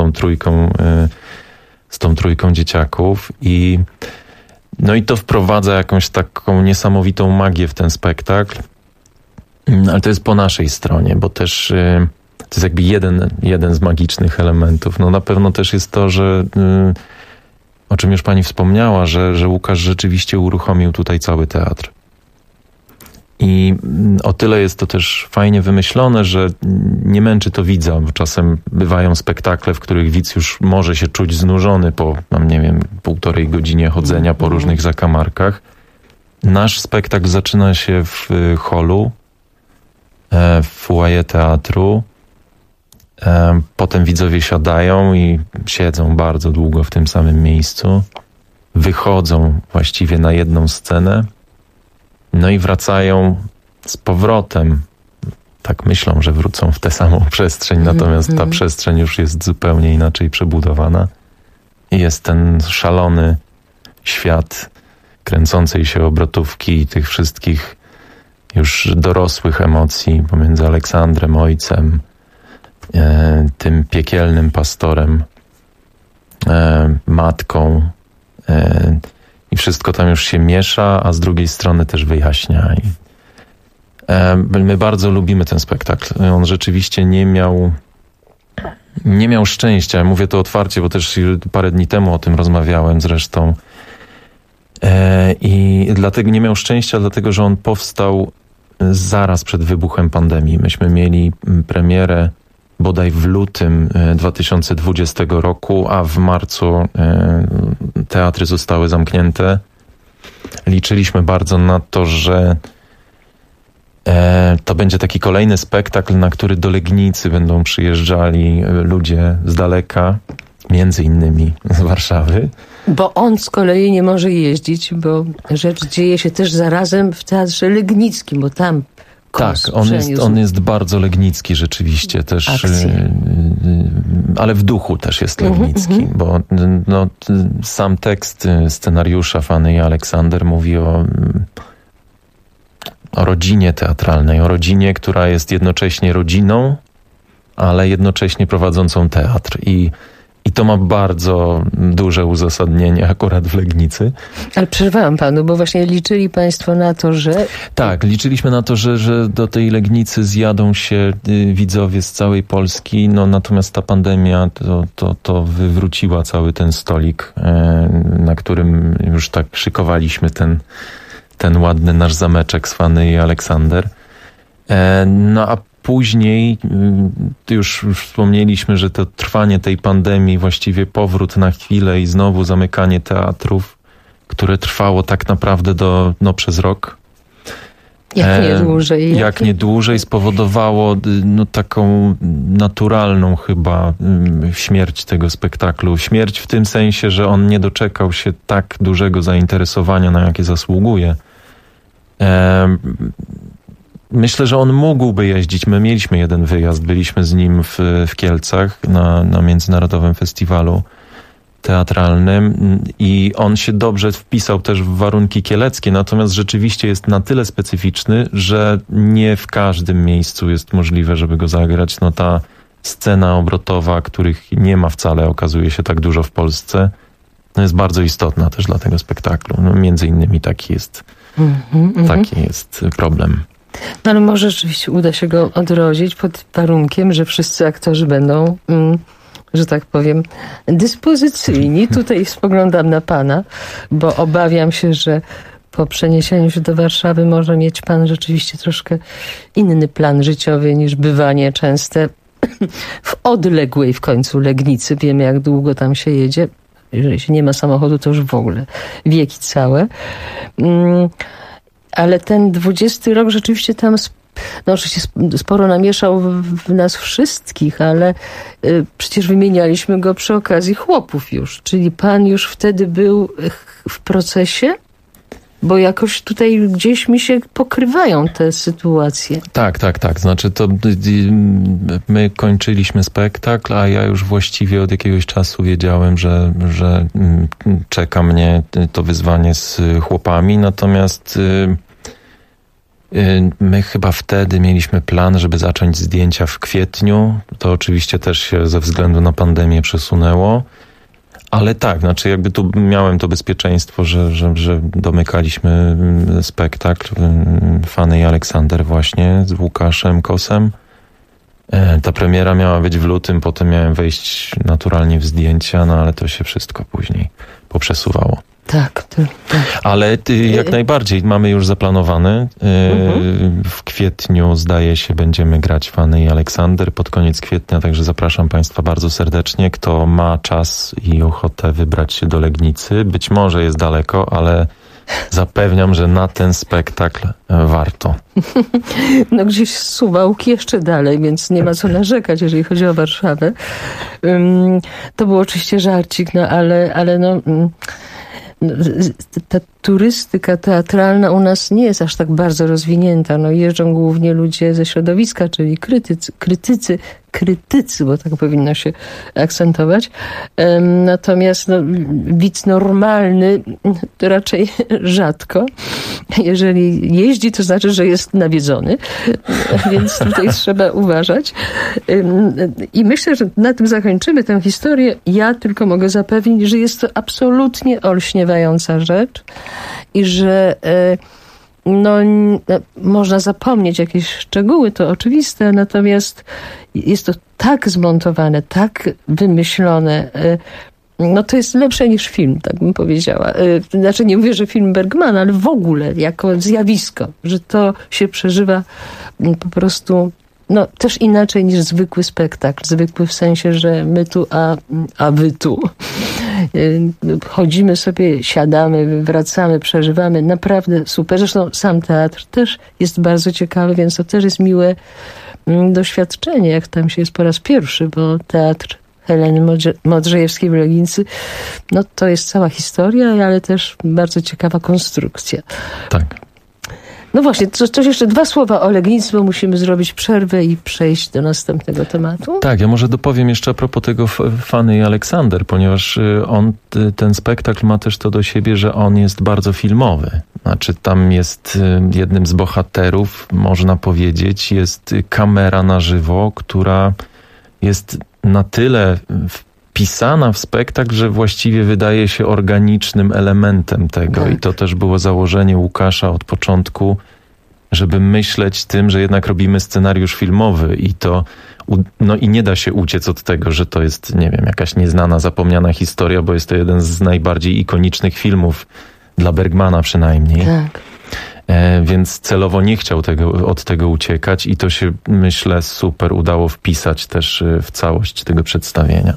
tą trójką dzieciaków i to wprowadza jakąś taką niesamowitą magię w ten spektakl, ale to jest po naszej stronie, bo też to jest jakby jeden z magicznych elementów. Na pewno też jest to, że o czym już pani wspomniała, że Łukasz rzeczywiście uruchomił tutaj cały teatr. I o tyle jest to też fajnie wymyślone, że nie męczy to widza, bo czasem bywają spektakle, w których widz już może się czuć znużony po, 1,5 godzinie chodzenia po różnych zakamarkach. Nasz spektakl zaczyna się w holu, w foyer teatru. Potem widzowie siadają i siedzą bardzo długo w tym samym miejscu. Wychodzą właściwie na jedną scenę. I wracają z powrotem tak myślą, że wrócą w tę samą przestrzeń, natomiast ta przestrzeń już jest zupełnie inaczej przebudowana. I jest ten szalony świat kręcącej się obrotówki i tych wszystkich już dorosłych emocji pomiędzy Aleksandrem, ojcem, tym piekielnym pastorem, matką, i wszystko tam już się miesza, a z drugiej strony też wyjaśnia. I my bardzo lubimy ten spektakl. On rzeczywiście nie miał szczęścia. Mówię to otwarcie, bo też parę dni temu o tym rozmawiałem zresztą. I dlatego nie miał szczęścia, dlatego że on powstał zaraz przed wybuchem pandemii. Myśmy mieli premierę bodaj w lutym 2020 roku, a w marcu teatry zostały zamknięte. Liczyliśmy bardzo na to, że to będzie taki kolejny spektakl, na który do Legnicy będą przyjeżdżali ludzie z daleka, między innymi z Warszawy. Bo on z kolei nie może jeździć, bo rzecz dzieje się też zarazem w Teatrze Legnickim, bo tam tak, on jest bardzo legnicki rzeczywiście też, ale w duchu też jest legnicki, bo sam tekst scenariusza Fanny i Aleksander mówi o rodzinie teatralnej, o rodzinie, która jest jednocześnie rodziną, ale jednocześnie prowadzącą teatr. I to ma bardzo duże uzasadnienie akurat w Legnicy. Ale przerwałam panu, bo właśnie liczyli państwo na to, że... Tak, liczyliśmy na to, że do tej Legnicy zjadą się widzowie z całej Polski, natomiast ta pandemia to wywróciła cały ten stolik, na którym już tak szykowaliśmy ten ładny nasz zameczek z Fanny i Aleksander. A później już wspomnieliśmy, że to trwanie tej pandemii, właściwie powrót na chwilę i znowu zamykanie teatrów, które trwało tak naprawdę przez rok. Jak nie dłużej spowodowało taką naturalną chyba śmierć tego spektaklu. Śmierć w tym sensie, że on nie doczekał się tak dużego zainteresowania, na jakie zasługuje. Myślę, że on mógłby jeździć. My mieliśmy jeden wyjazd, byliśmy z nim w Kielcach na Międzynarodowym Festiwalu Teatralnym i on się dobrze wpisał też w warunki kieleckie, natomiast rzeczywiście jest na tyle specyficzny, że nie w każdym miejscu jest możliwe, żeby go zagrać. Ta scena obrotowa, których nie ma wcale, okazuje się tak dużo w Polsce, jest bardzo istotna też dla tego spektaklu. Między innymi taki jest problem. Ale może rzeczywiście uda się go odrodzić pod warunkiem, że wszyscy aktorzy będą, że tak powiem, dyspozycyjni. Tutaj spoglądam na pana, bo obawiam się, że po przeniesieniu się do Warszawy może mieć pan rzeczywiście troszkę inny plan życiowy niż bywanie częste w odległej w końcu Legnicy. Wiemy, jak długo tam się jedzie. Jeżeli się nie ma samochodu, to już w ogóle wieki całe. Ale ten 20 rok rzeczywiście tam oczywiście sporo namieszał w nas wszystkich, ale przecież wymienialiśmy go przy okazji Chłopów już. Czyli pan już wtedy był w procesie? Bo jakoś tutaj gdzieś mi się pokrywają te sytuacje. Tak. Znaczy to my kończyliśmy spektakl, a ja już właściwie od jakiegoś czasu wiedziałem, że czeka mnie to wyzwanie z Chłopami. Natomiast my chyba wtedy mieliśmy plan, żeby zacząć zdjęcia w kwietniu. To oczywiście też się ze względu na pandemię przesunęło. Ale tak, znaczy jakby tu miałem to bezpieczeństwo, że domykaliśmy spektakl Fanny i Aleksander właśnie z Łukaszem Kosem. Ta premiera miała być w lutym, potem miałem wejść naturalnie w zdjęcia, ale to się wszystko później poprzesuwało. Tak. Ale jak najbardziej mamy już zaplanowane. W kwietniu, zdaje się, będziemy grać Fanny i Aleksander pod koniec kwietnia, także zapraszam państwa bardzo serdecznie. Kto ma czas i ochotę wybrać się do Legnicy, być może jest daleko, ale zapewniam, że na ten spektakl warto. Gdzieś z Suwałki jeszcze dalej, więc nie ma co narzekać, jeżeli chodzi o Warszawę. To był oczywiście żarcik, ale turystyka teatralna u nas nie jest aż tak bardzo rozwinięta. No, jeżdżą głównie ludzie ze środowiska, czyli krytycy, bo tak powinno się akcentować. Natomiast widz normalny to raczej rzadko. Jeżeli jeździ, to znaczy, że jest nawiedzony. Więc tutaj trzeba uważać. I myślę, że na tym zakończymy tę historię. Ja tylko mogę zapewnić, że jest to absolutnie olśniewająca rzecz i że można zapomnieć jakieś szczegóły, to oczywiste, natomiast jest to tak zmontowane, tak wymyślone, to jest lepsze niż film, tak bym powiedziała. Znaczy nie mówię, że film Bergmana, ale w ogóle jako zjawisko, że to się przeżywa po prostu też inaczej niż zwykły spektakl. Zwykły w sensie, że my tu, a wy tu. Chodzimy sobie, siadamy, wracamy, przeżywamy. Naprawdę super. Zresztą sam teatr też jest bardzo ciekawy, więc to też jest miłe doświadczenie, jak tam się jest po raz pierwszy, bo teatr Heleny Modrzejewskiej w Legnicy, to jest cała historia, ale też bardzo ciekawa konstrukcja. Tak. No właśnie, coś jeszcze 2 słowa o Legnicy, bo musimy zrobić przerwę i przejść do następnego tematu. Tak, ja może dopowiem jeszcze a propos tego Fanny i Aleksander, ponieważ ten spektakl ma też to do siebie, że on jest bardzo filmowy. Znaczy tam jest jednym z bohaterów, można powiedzieć, jest kamera na żywo, która jest na tyle wpisana w spektakl, że właściwie wydaje się organicznym elementem tego. Tak. I to też było założenie Łukasza od początku, żeby myśleć tym, że jednak robimy scenariusz filmowy i to i nie da się uciec od tego, że to jest, nie wiem, jakaś nieznana, zapomniana historia, bo jest to jeden z najbardziej ikonicznych filmów dla Bergmana przynajmniej. Tak. Więc celowo nie chciał od tego uciekać i to się, myślę, super udało wpisać też w całość tego przedstawienia.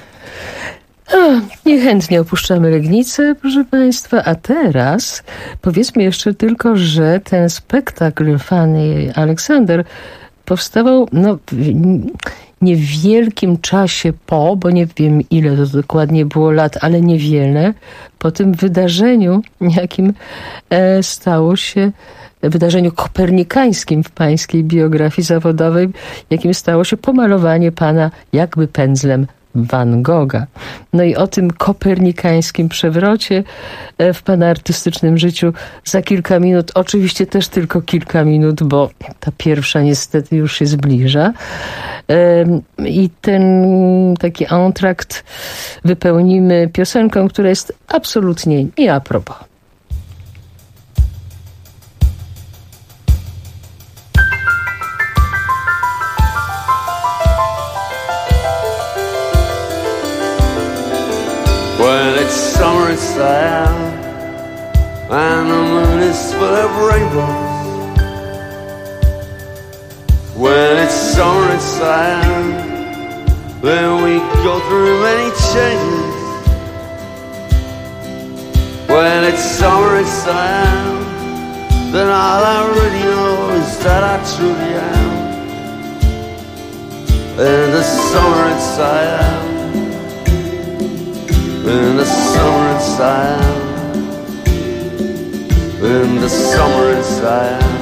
Niechętnie opuszczamy Legnicę, proszę Państwa, a teraz powiedzmy jeszcze tylko, że ten spektakl Fanny i Aleksander powstawał w niewielkim czasie bo nie wiem ile to dokładnie było lat, ale niewiele, po tym wydarzeniu, jakim stało się, wydarzeniu kopernikańskim w pańskiej biografii zawodowej, jakim stało się pomalowanie pana jakby pędzlem Van Gogha. I o tym kopernikańskim przewrocie w pana artystycznym życiu za kilka minut, oczywiście też tylko kilka minut, bo ta pierwsza niestety już się zbliża. I ten taki entrakt wypełnimy piosenką, która jest absolutnie nie a propos. Well, it's summer in Siam, and the moon is full of rainbows. Well, it's summer in Siam, then we go through many changes. Well, it's summer in Siam, then all I really know is that I truly am. In the summer in Siam, in the summer in Siam, in the summer in Siam.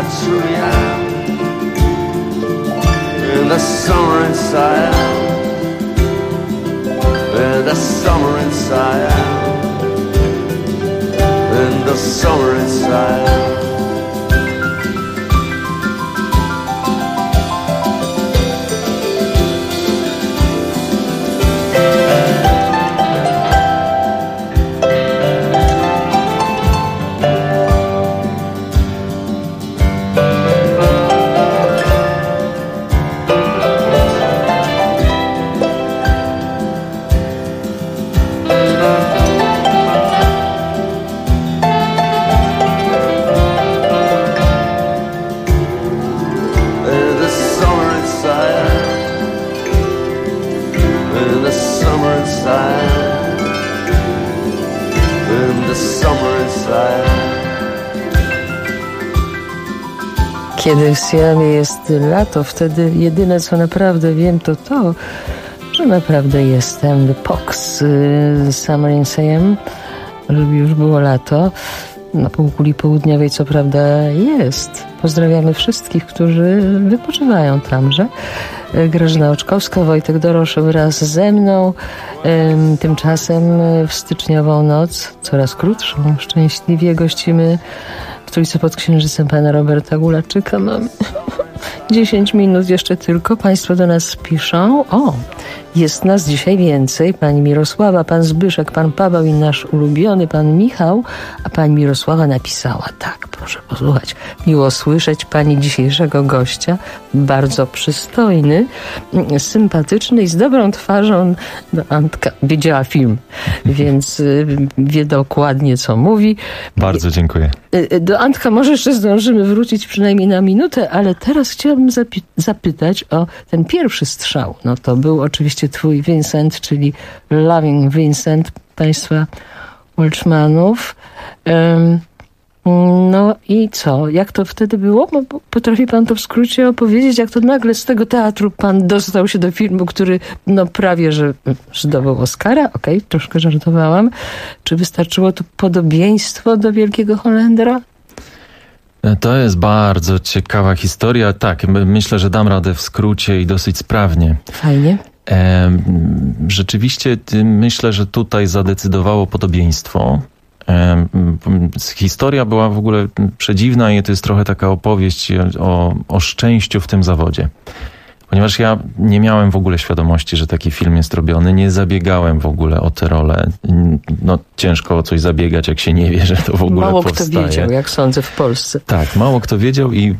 truly am. In the summer in Siam, in the summer in Siam, in the summer in Siam. Kiedy w Siamie jest lato, wtedy jedyne co naprawdę wiem to, że naprawdę jestem The Pox, Summer in Siam, żeby już było lato. Na półkuli południowej co prawda jest. Pozdrawiamy wszystkich, którzy wypoczywają tamże. Grażyna Oczkowska, Wojtek Dorosz wraz ze mną. Tymczasem w styczniową noc, coraz krótszą, szczęśliwie gościmy w Trójce pod Księżycem pana Roberta Gulaczyka. Mamy 10 minut jeszcze tylko. Państwo do nas piszą. Jest nas dzisiaj więcej. Pani Mirosława, pan Zbyszek, pan Paweł i nasz ulubiony pan Michał. A pani Mirosława napisała tak, proszę posłuchać. Miło słyszeć pani dzisiejszego gościa. Bardzo przystojny, sympatyczny i z dobrą twarzą. Antka widziała film, więc wie dokładnie, co mówi. Bardzo dziękuję. Do Antka może jeszcze zdążymy wrócić przynajmniej na minutę, ale teraz chciałabym zapytać o ten pierwszy strzał. No to był oczywiście twój Vincent, czyli Loving Vincent państwa Welshmanów. No i co? Jak to wtedy było? Potrafi pan to w skrócie opowiedzieć? Jak to nagle z tego teatru pan dostał się do filmu, który prawie, że zdobył Oscara? Okej, troszkę żartowałam. Czy wystarczyło to podobieństwo do Wielkiego Holendra? To jest bardzo ciekawa historia. Tak, myślę, że dam radę w skrócie i dosyć sprawnie. Fajnie. Rzeczywiście myślę, że tutaj zadecydowało podobieństwo. Historia była w ogóle przedziwna i to jest trochę taka opowieść o szczęściu w tym zawodzie. Ponieważ ja nie miałem w ogóle świadomości, że taki film jest robiony, nie zabiegałem w ogóle o tę rolę. Ciężko o coś zabiegać, jak się nie wie, że to w ogóle powstaje. Mało kto wiedział, jak sądzę, w Polsce. Tak, mało kto wiedział i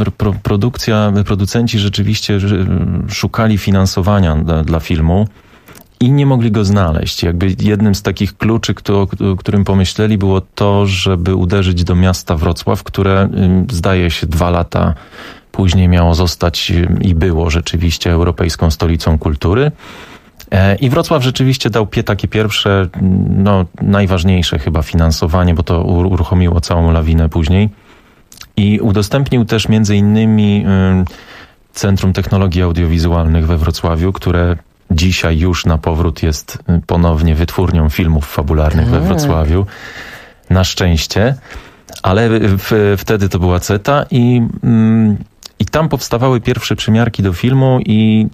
producenci rzeczywiście szukali finansowania dla filmu i nie mogli go znaleźć. Jakby jednym z takich kluczy, o którym pomyśleli, było to, żeby uderzyć do miasta Wrocław, które zdaje się 2 lata później miało zostać i było rzeczywiście europejską stolicą kultury. I Wrocław rzeczywiście dał takie pierwsze, najważniejsze chyba finansowanie, bo to uruchomiło całą lawinę później. I udostępnił też między innymi Centrum Technologii Audiowizualnych we Wrocławiu, które dzisiaj już na powrót jest ponownie wytwórnią filmów fabularnych we Wrocławiu. Na szczęście. Ale wtedy to była CETA i tam powstawały pierwsze przymiarki do filmu i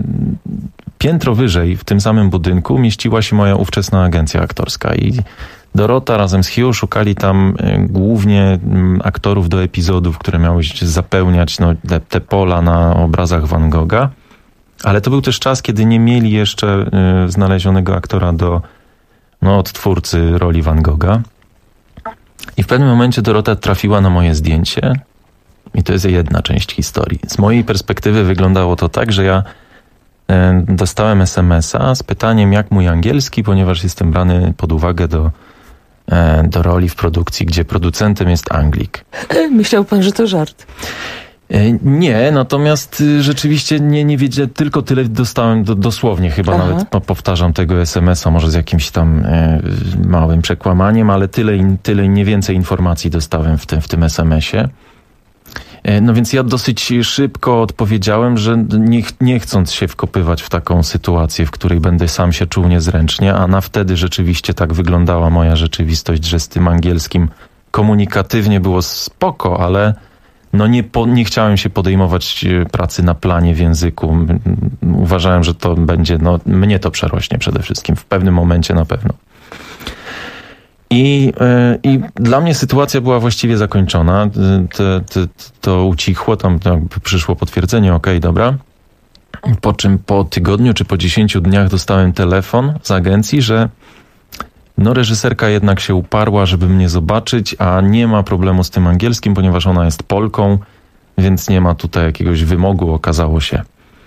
piętro wyżej w tym samym budynku mieściła się moja ówczesna agencja aktorska i Dorota razem z Hugh szukali tam głównie aktorów do epizodów, które miały zapełniać te pola na obrazach Van Gogha. Ale to był też czas, kiedy nie mieli jeszcze znalezionego aktora do odtwórcy roli Van Gogha. I w pewnym momencie Dorota trafiła na moje zdjęcie i to jest jedna część historii. Z mojej perspektywy wyglądało to tak, że ja dostałem SMS-a z pytaniem, jak mój angielski, ponieważ jestem brany pod uwagę do roli w produkcji, gdzie producentem jest Anglik. Myślał pan, że to żart? Nie, natomiast rzeczywiście nie wiedziałem, tylko tyle dostałem dosłownie, chyba nawet powtarzam tego SMS-a, może z jakimś tam małym przekłamaniem, ale tyle nie więcej informacji dostałem w tym SMS-ie. No więc ja dosyć szybko odpowiedziałem, że nie chcąc się wkopywać w taką sytuację, w której będę sam się czuł niezręcznie, a na wtedy rzeczywiście tak wyglądała moja rzeczywistość, że z tym angielskim komunikatywnie było spoko, ale no nie chciałem się podejmować pracy na planie w języku. Uważałem, że to będzie, no mnie to przerośnie przede wszystkim, w pewnym momencie na pewno. I dla mnie sytuacja była właściwie zakończona. To ucichło, tam przyszło potwierdzenie, okej, dobra. Po czym po tygodniu czy po 10 dniach dostałem telefon z agencji, że no reżyserka jednak się uparła, żeby mnie zobaczyć, a nie ma problemu z tym angielskim, ponieważ ona jest Polką, więc nie ma tutaj jakiegoś wymogu, okazało się.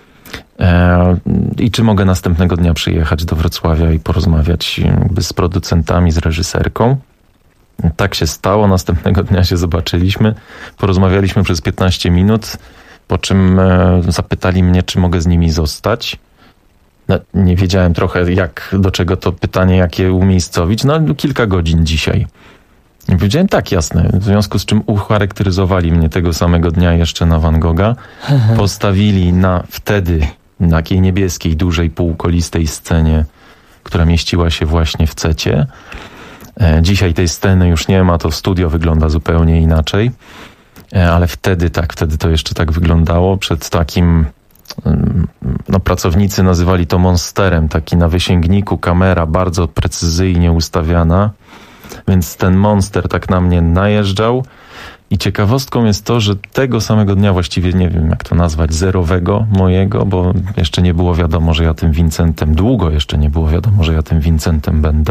I czy mogę następnego dnia przyjechać do Wrocławia i porozmawiać jakby z producentami, z reżyserką. Tak się stało, następnego dnia się zobaczyliśmy, porozmawialiśmy przez 15 minut, po czym zapytali mnie, czy mogę z nimi zostać. No, nie wiedziałem trochę, do czego to pytanie, jak je umiejscowić. No, kilka godzin dzisiaj. I powiedziałem, tak, jasne. W związku z czym ucharakteryzowali mnie tego samego dnia jeszcze na Van Gogha. Postawili wtedy na takiej niebieskiej, dużej, półkolistej scenie, która mieściła się właśnie w C-cie. Dzisiaj tej sceny już nie ma, to studio wygląda zupełnie inaczej. Ale wtedy to jeszcze tak wyglądało. Przed takim, no pracownicy nazywali to monsterem, taki na wysięgniku kamera bardzo precyzyjnie ustawiana, więc ten monster tak na mnie najeżdżał. I ciekawostką jest to, że tego samego dnia, właściwie nie wiem jak to nazwać, zerowego mojego, bo jeszcze nie było wiadomo, że ja tym Vincentem, długo jeszcze nie było wiadomo, że ja tym Vincentem będę,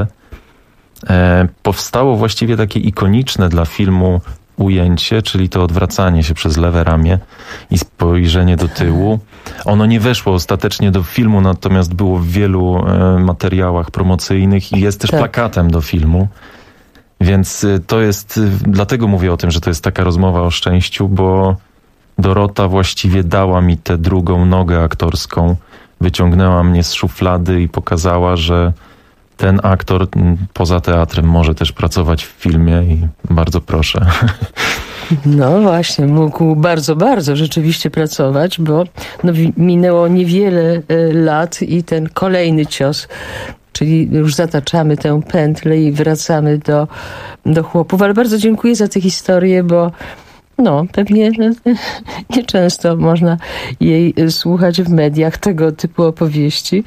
powstało właściwie takie ikoniczne dla filmu ujęcie, czyli to odwracanie się przez lewe ramię i spojrzenie do tyłu. Ono nie weszło ostatecznie do filmu, natomiast było w wielu materiałach promocyjnych i jest też plakatem do filmu. Więc to jest, dlatego mówię o tym, że to jest taka rozmowa o szczęściu, bo Dorota właściwie dała mi tę drugą nogę aktorską, wyciągnęła mnie z szuflady i pokazała, że ten aktor poza teatrem może też pracować w filmie i bardzo proszę. No właśnie, mógł bardzo, bardzo rzeczywiście pracować, bo no, minęło niewiele lat i ten kolejny cios, czyli już zataczamy tę pętlę i wracamy do chłopów. Ale bardzo dziękuję za tę historię, bo no, pewnie nieczęsto można jej słuchać w mediach, tego typu opowieści.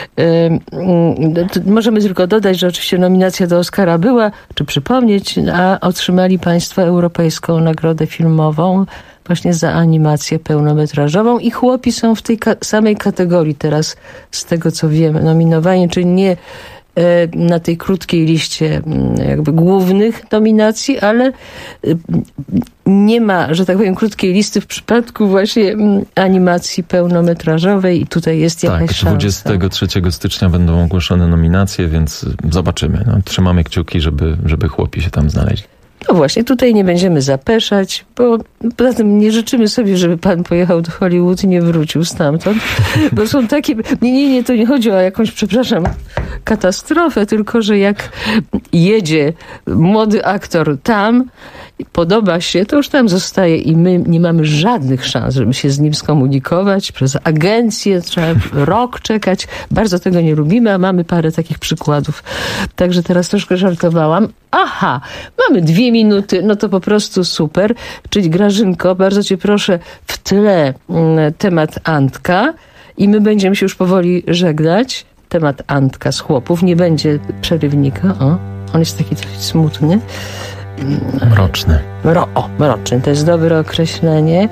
Możemy tylko dodać, że oczywiście nominacja do Oscara była, czy przypomnieć, a otrzymali Państwo Europejską Nagrodę Filmową właśnie za animację pełnometrażową i chłopi są w tej samej kategorii teraz, z tego co wiem, nominowani, czyli nie na tej krótkiej liście jakby głównych nominacji, ale nie ma, że tak powiem, krótkiej listy w przypadku właśnie animacji pełnometrażowej i tutaj jest jakaś szansa. 23 stycznia będą ogłoszone nominacje, więc zobaczymy. No, trzymamy kciuki, żeby chłopi się tam znaleźli. No właśnie, tutaj nie będziemy zapeszać, bo poza tym nie życzymy sobie, żeby pan pojechał do Hollywood i nie wrócił stamtąd, bo są takie... Nie, to nie chodzi o jakąś, przepraszam, katastrofę, tylko że jak jedzie młody aktor tam, podoba się, to już tam zostaje i my nie mamy żadnych szans, żeby się z nim skomunikować. Przez agencję trzeba rok czekać. Bardzo tego nie lubimy, a mamy parę takich przykładów. Także teraz troszkę żartowałam. Aha, mamy 2 minuty, no to po prostu super. Czyli Grażynko, bardzo cię proszę, w tle temat Antka i my będziemy się już powoli żegnać. Temat Antka z chłopów, nie będzie przerywnika. O, on jest taki trochę smutny. Mroczny. Mroczny, to jest dobre określenie.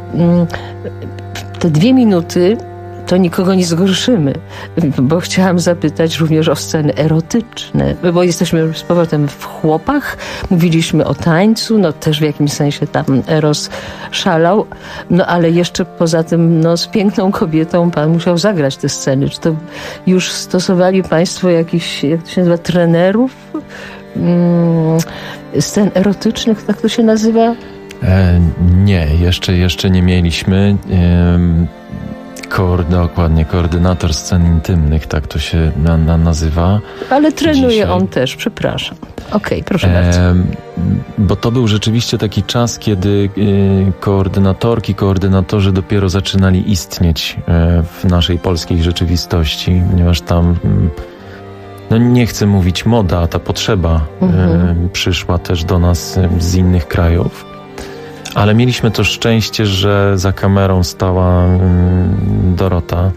Te 2 minuty to nikogo nie zgorszymy, bo chciałam zapytać również o sceny erotyczne, bo jesteśmy z powrotem w chłopach, mówiliśmy o tańcu, no też w jakimś sensie tam Eros szalał, no ale jeszcze poza tym, no z piękną kobietą pan musiał zagrać te sceny. Czy to już stosowali państwo jakichś, jak to się nazywa, trenerów? Scen erotycznych, tak to się nazywa? Nie, jeszcze nie mieliśmy. Dokładnie, koordynator scen intymnych, tak to się nazywa. Ale trenuje dzisiaj. On też, przepraszam. Okej, proszę bardzo. Bo to był rzeczywiście taki czas, kiedy koordynatorzy dopiero zaczynali istnieć w naszej polskiej rzeczywistości, ponieważ tam, no nie chcę mówić moda, ta potrzeba przyszła też do nas z innych krajów. Ale mieliśmy to szczęście, że za kamerą stała Dorota,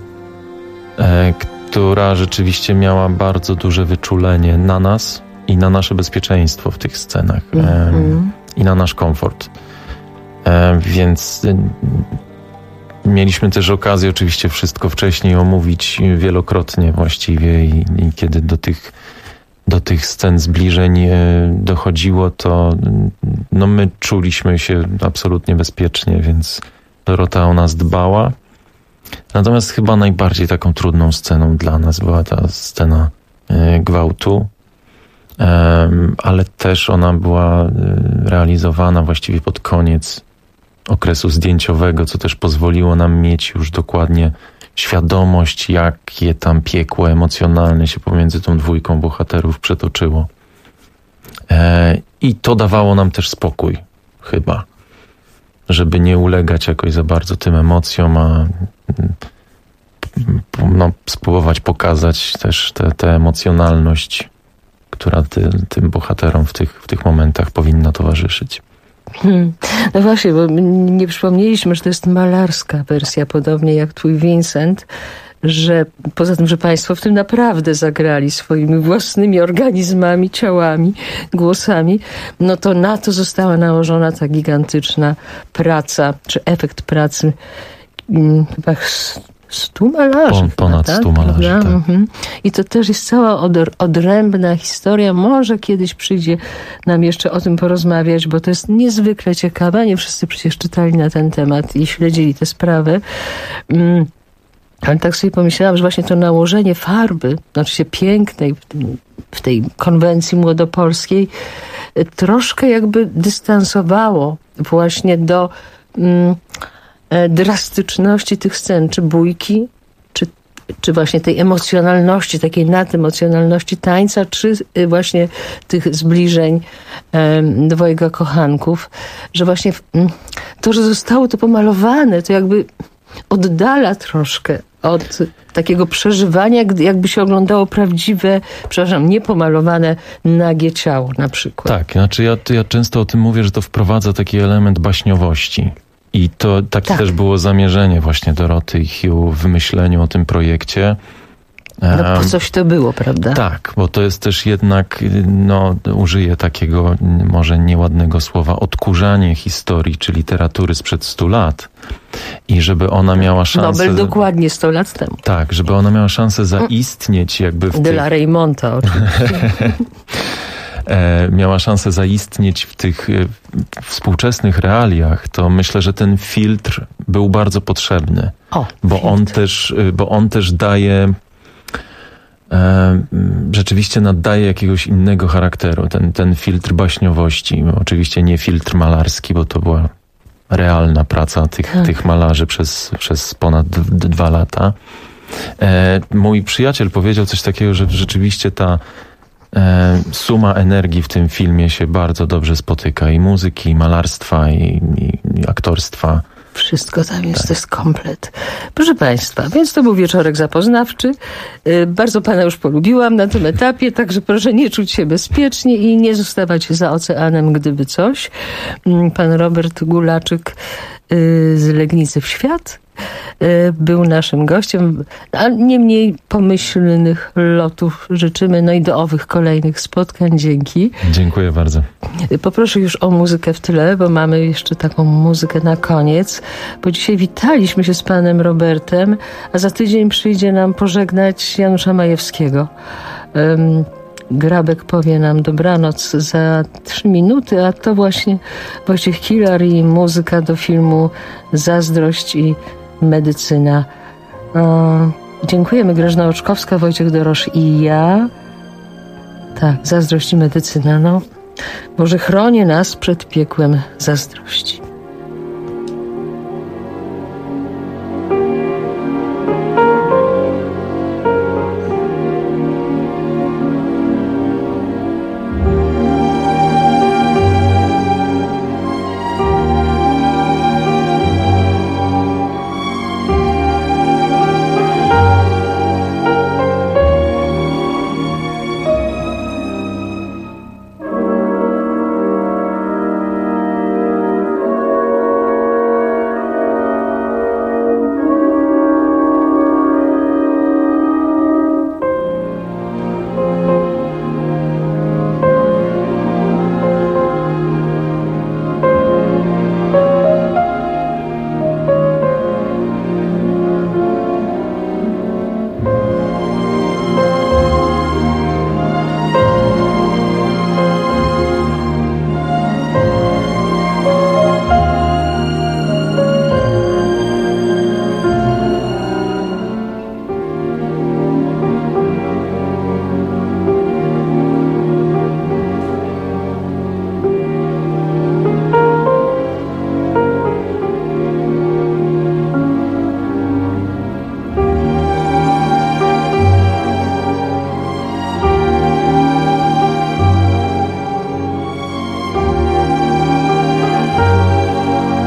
która rzeczywiście miała bardzo duże wyczulenie na nas i na nasze bezpieczeństwo w tych scenach i na nasz komfort. Więc mieliśmy też okazję oczywiście wszystko wcześniej omówić wielokrotnie właściwie i kiedy do tych scen zbliżeń dochodziło, to no my czuliśmy się absolutnie bezpiecznie, więc Dorota o nas dbała. Natomiast chyba najbardziej taką trudną sceną dla nas była ta scena gwałtu, ale też ona była realizowana właściwie pod koniec okresu zdjęciowego, co też pozwoliło nam mieć już dokładnie świadomość, jakie tam piekło emocjonalne się pomiędzy tą dwójką bohaterów przetoczyło. I to dawało nam też spokój, chyba, żeby nie ulegać jakoś za bardzo tym emocjom, a spróbować pokazać też tę emocjonalność, która tym bohaterom w tych momentach powinna towarzyszyć. No właśnie, bo nie przypomnieliśmy, że to jest malarska wersja, podobnie jak twój Vincent, że poza tym, że państwo w tym naprawdę zagrali swoimi własnymi organizmami, ciałami, głosami, no to na to została nałożona ta gigantyczna praca, czy efekt pracy chyba 100 malarzy. Ponad 100 malarzy, tak. I to też jest cała odrębna historia. Może kiedyś przyjdzie nam jeszcze o tym porozmawiać, bo to jest niezwykle ciekawe. Nie wszyscy przecież czytali na ten temat i śledzili tę sprawę. Ale tak sobie pomyślałam, że właśnie to nałożenie farby, znaczy pięknej w tej konwencji młodopolskiej, troszkę jakby dystansowało właśnie do drastyczności tych scen, czy bójki, czy właśnie tej emocjonalności, takiej nademocjonalności tańca, czy właśnie tych zbliżeń dwojga kochanków, że właśnie to, że zostało to pomalowane, to jakby oddala troszkę od takiego przeżywania, jakby się oglądało prawdziwe, niepomalowane nagie ciało na przykład. Tak, znaczy ja często o tym mówię, że to wprowadza taki element baśniowości. I to takie też było zamierzenie właśnie Doroty i Hugh w myśleniu o tym projekcie. No po coś to było, prawda? Tak, bo to jest też jednak, użyję takiego może nieładnego słowa, odkurzanie historii czy literatury sprzed 100 lat. I żeby ona miała szansę... Nobel dokładnie 100 lat temu. Tak, żeby ona miała szansę zaistnieć jakby w De la Reymonta oczywiście. Miała szansę zaistnieć w tych współczesnych realiach, to myślę, że ten filtr był bardzo potrzebny. Bo on też daje rzeczywiście naddaje jakiegoś innego charakteru, ten filtr baśniowości. Oczywiście nie filtr malarski, bo to była realna praca tych malarzy przez ponad 2 lata. Mój przyjaciel powiedział coś takiego, że rzeczywiście ta suma energii w tym filmie się bardzo dobrze spotyka. I muzyki, i malarstwa, i aktorstwa. Wszystko tam jest, to jest komplet. Proszę Państwa, więc to był wieczorek zapoznawczy. Bardzo Pana już polubiłam na tym etapie, także proszę nie czuć się bezpiecznie i nie zostawać za oceanem, gdyby coś. Pan Robert Gulaczyk z Legnicy w Świat był naszym gościem, a nie mniej pomyślnych lotów życzymy, i do owych kolejnych spotkań. Dzięki. Dziękuję bardzo. Poproszę już o muzykę w tle, bo mamy jeszcze taką muzykę na koniec, bo dzisiaj witaliśmy się z panem Robertem, a za tydzień przyjdzie nam pożegnać Janusza Majewskiego. Grabek powie nam dobranoc za 3 minuty, a to właśnie Wojciech Kilar i muzyka do filmu Zazdrość i medycyna. Dziękujemy. Grażyna Oczkowska, Wojciech Dorosz i ja. Tak, Zazdrość i medycyna. Boże, chroni nas przed piekłem zazdrości.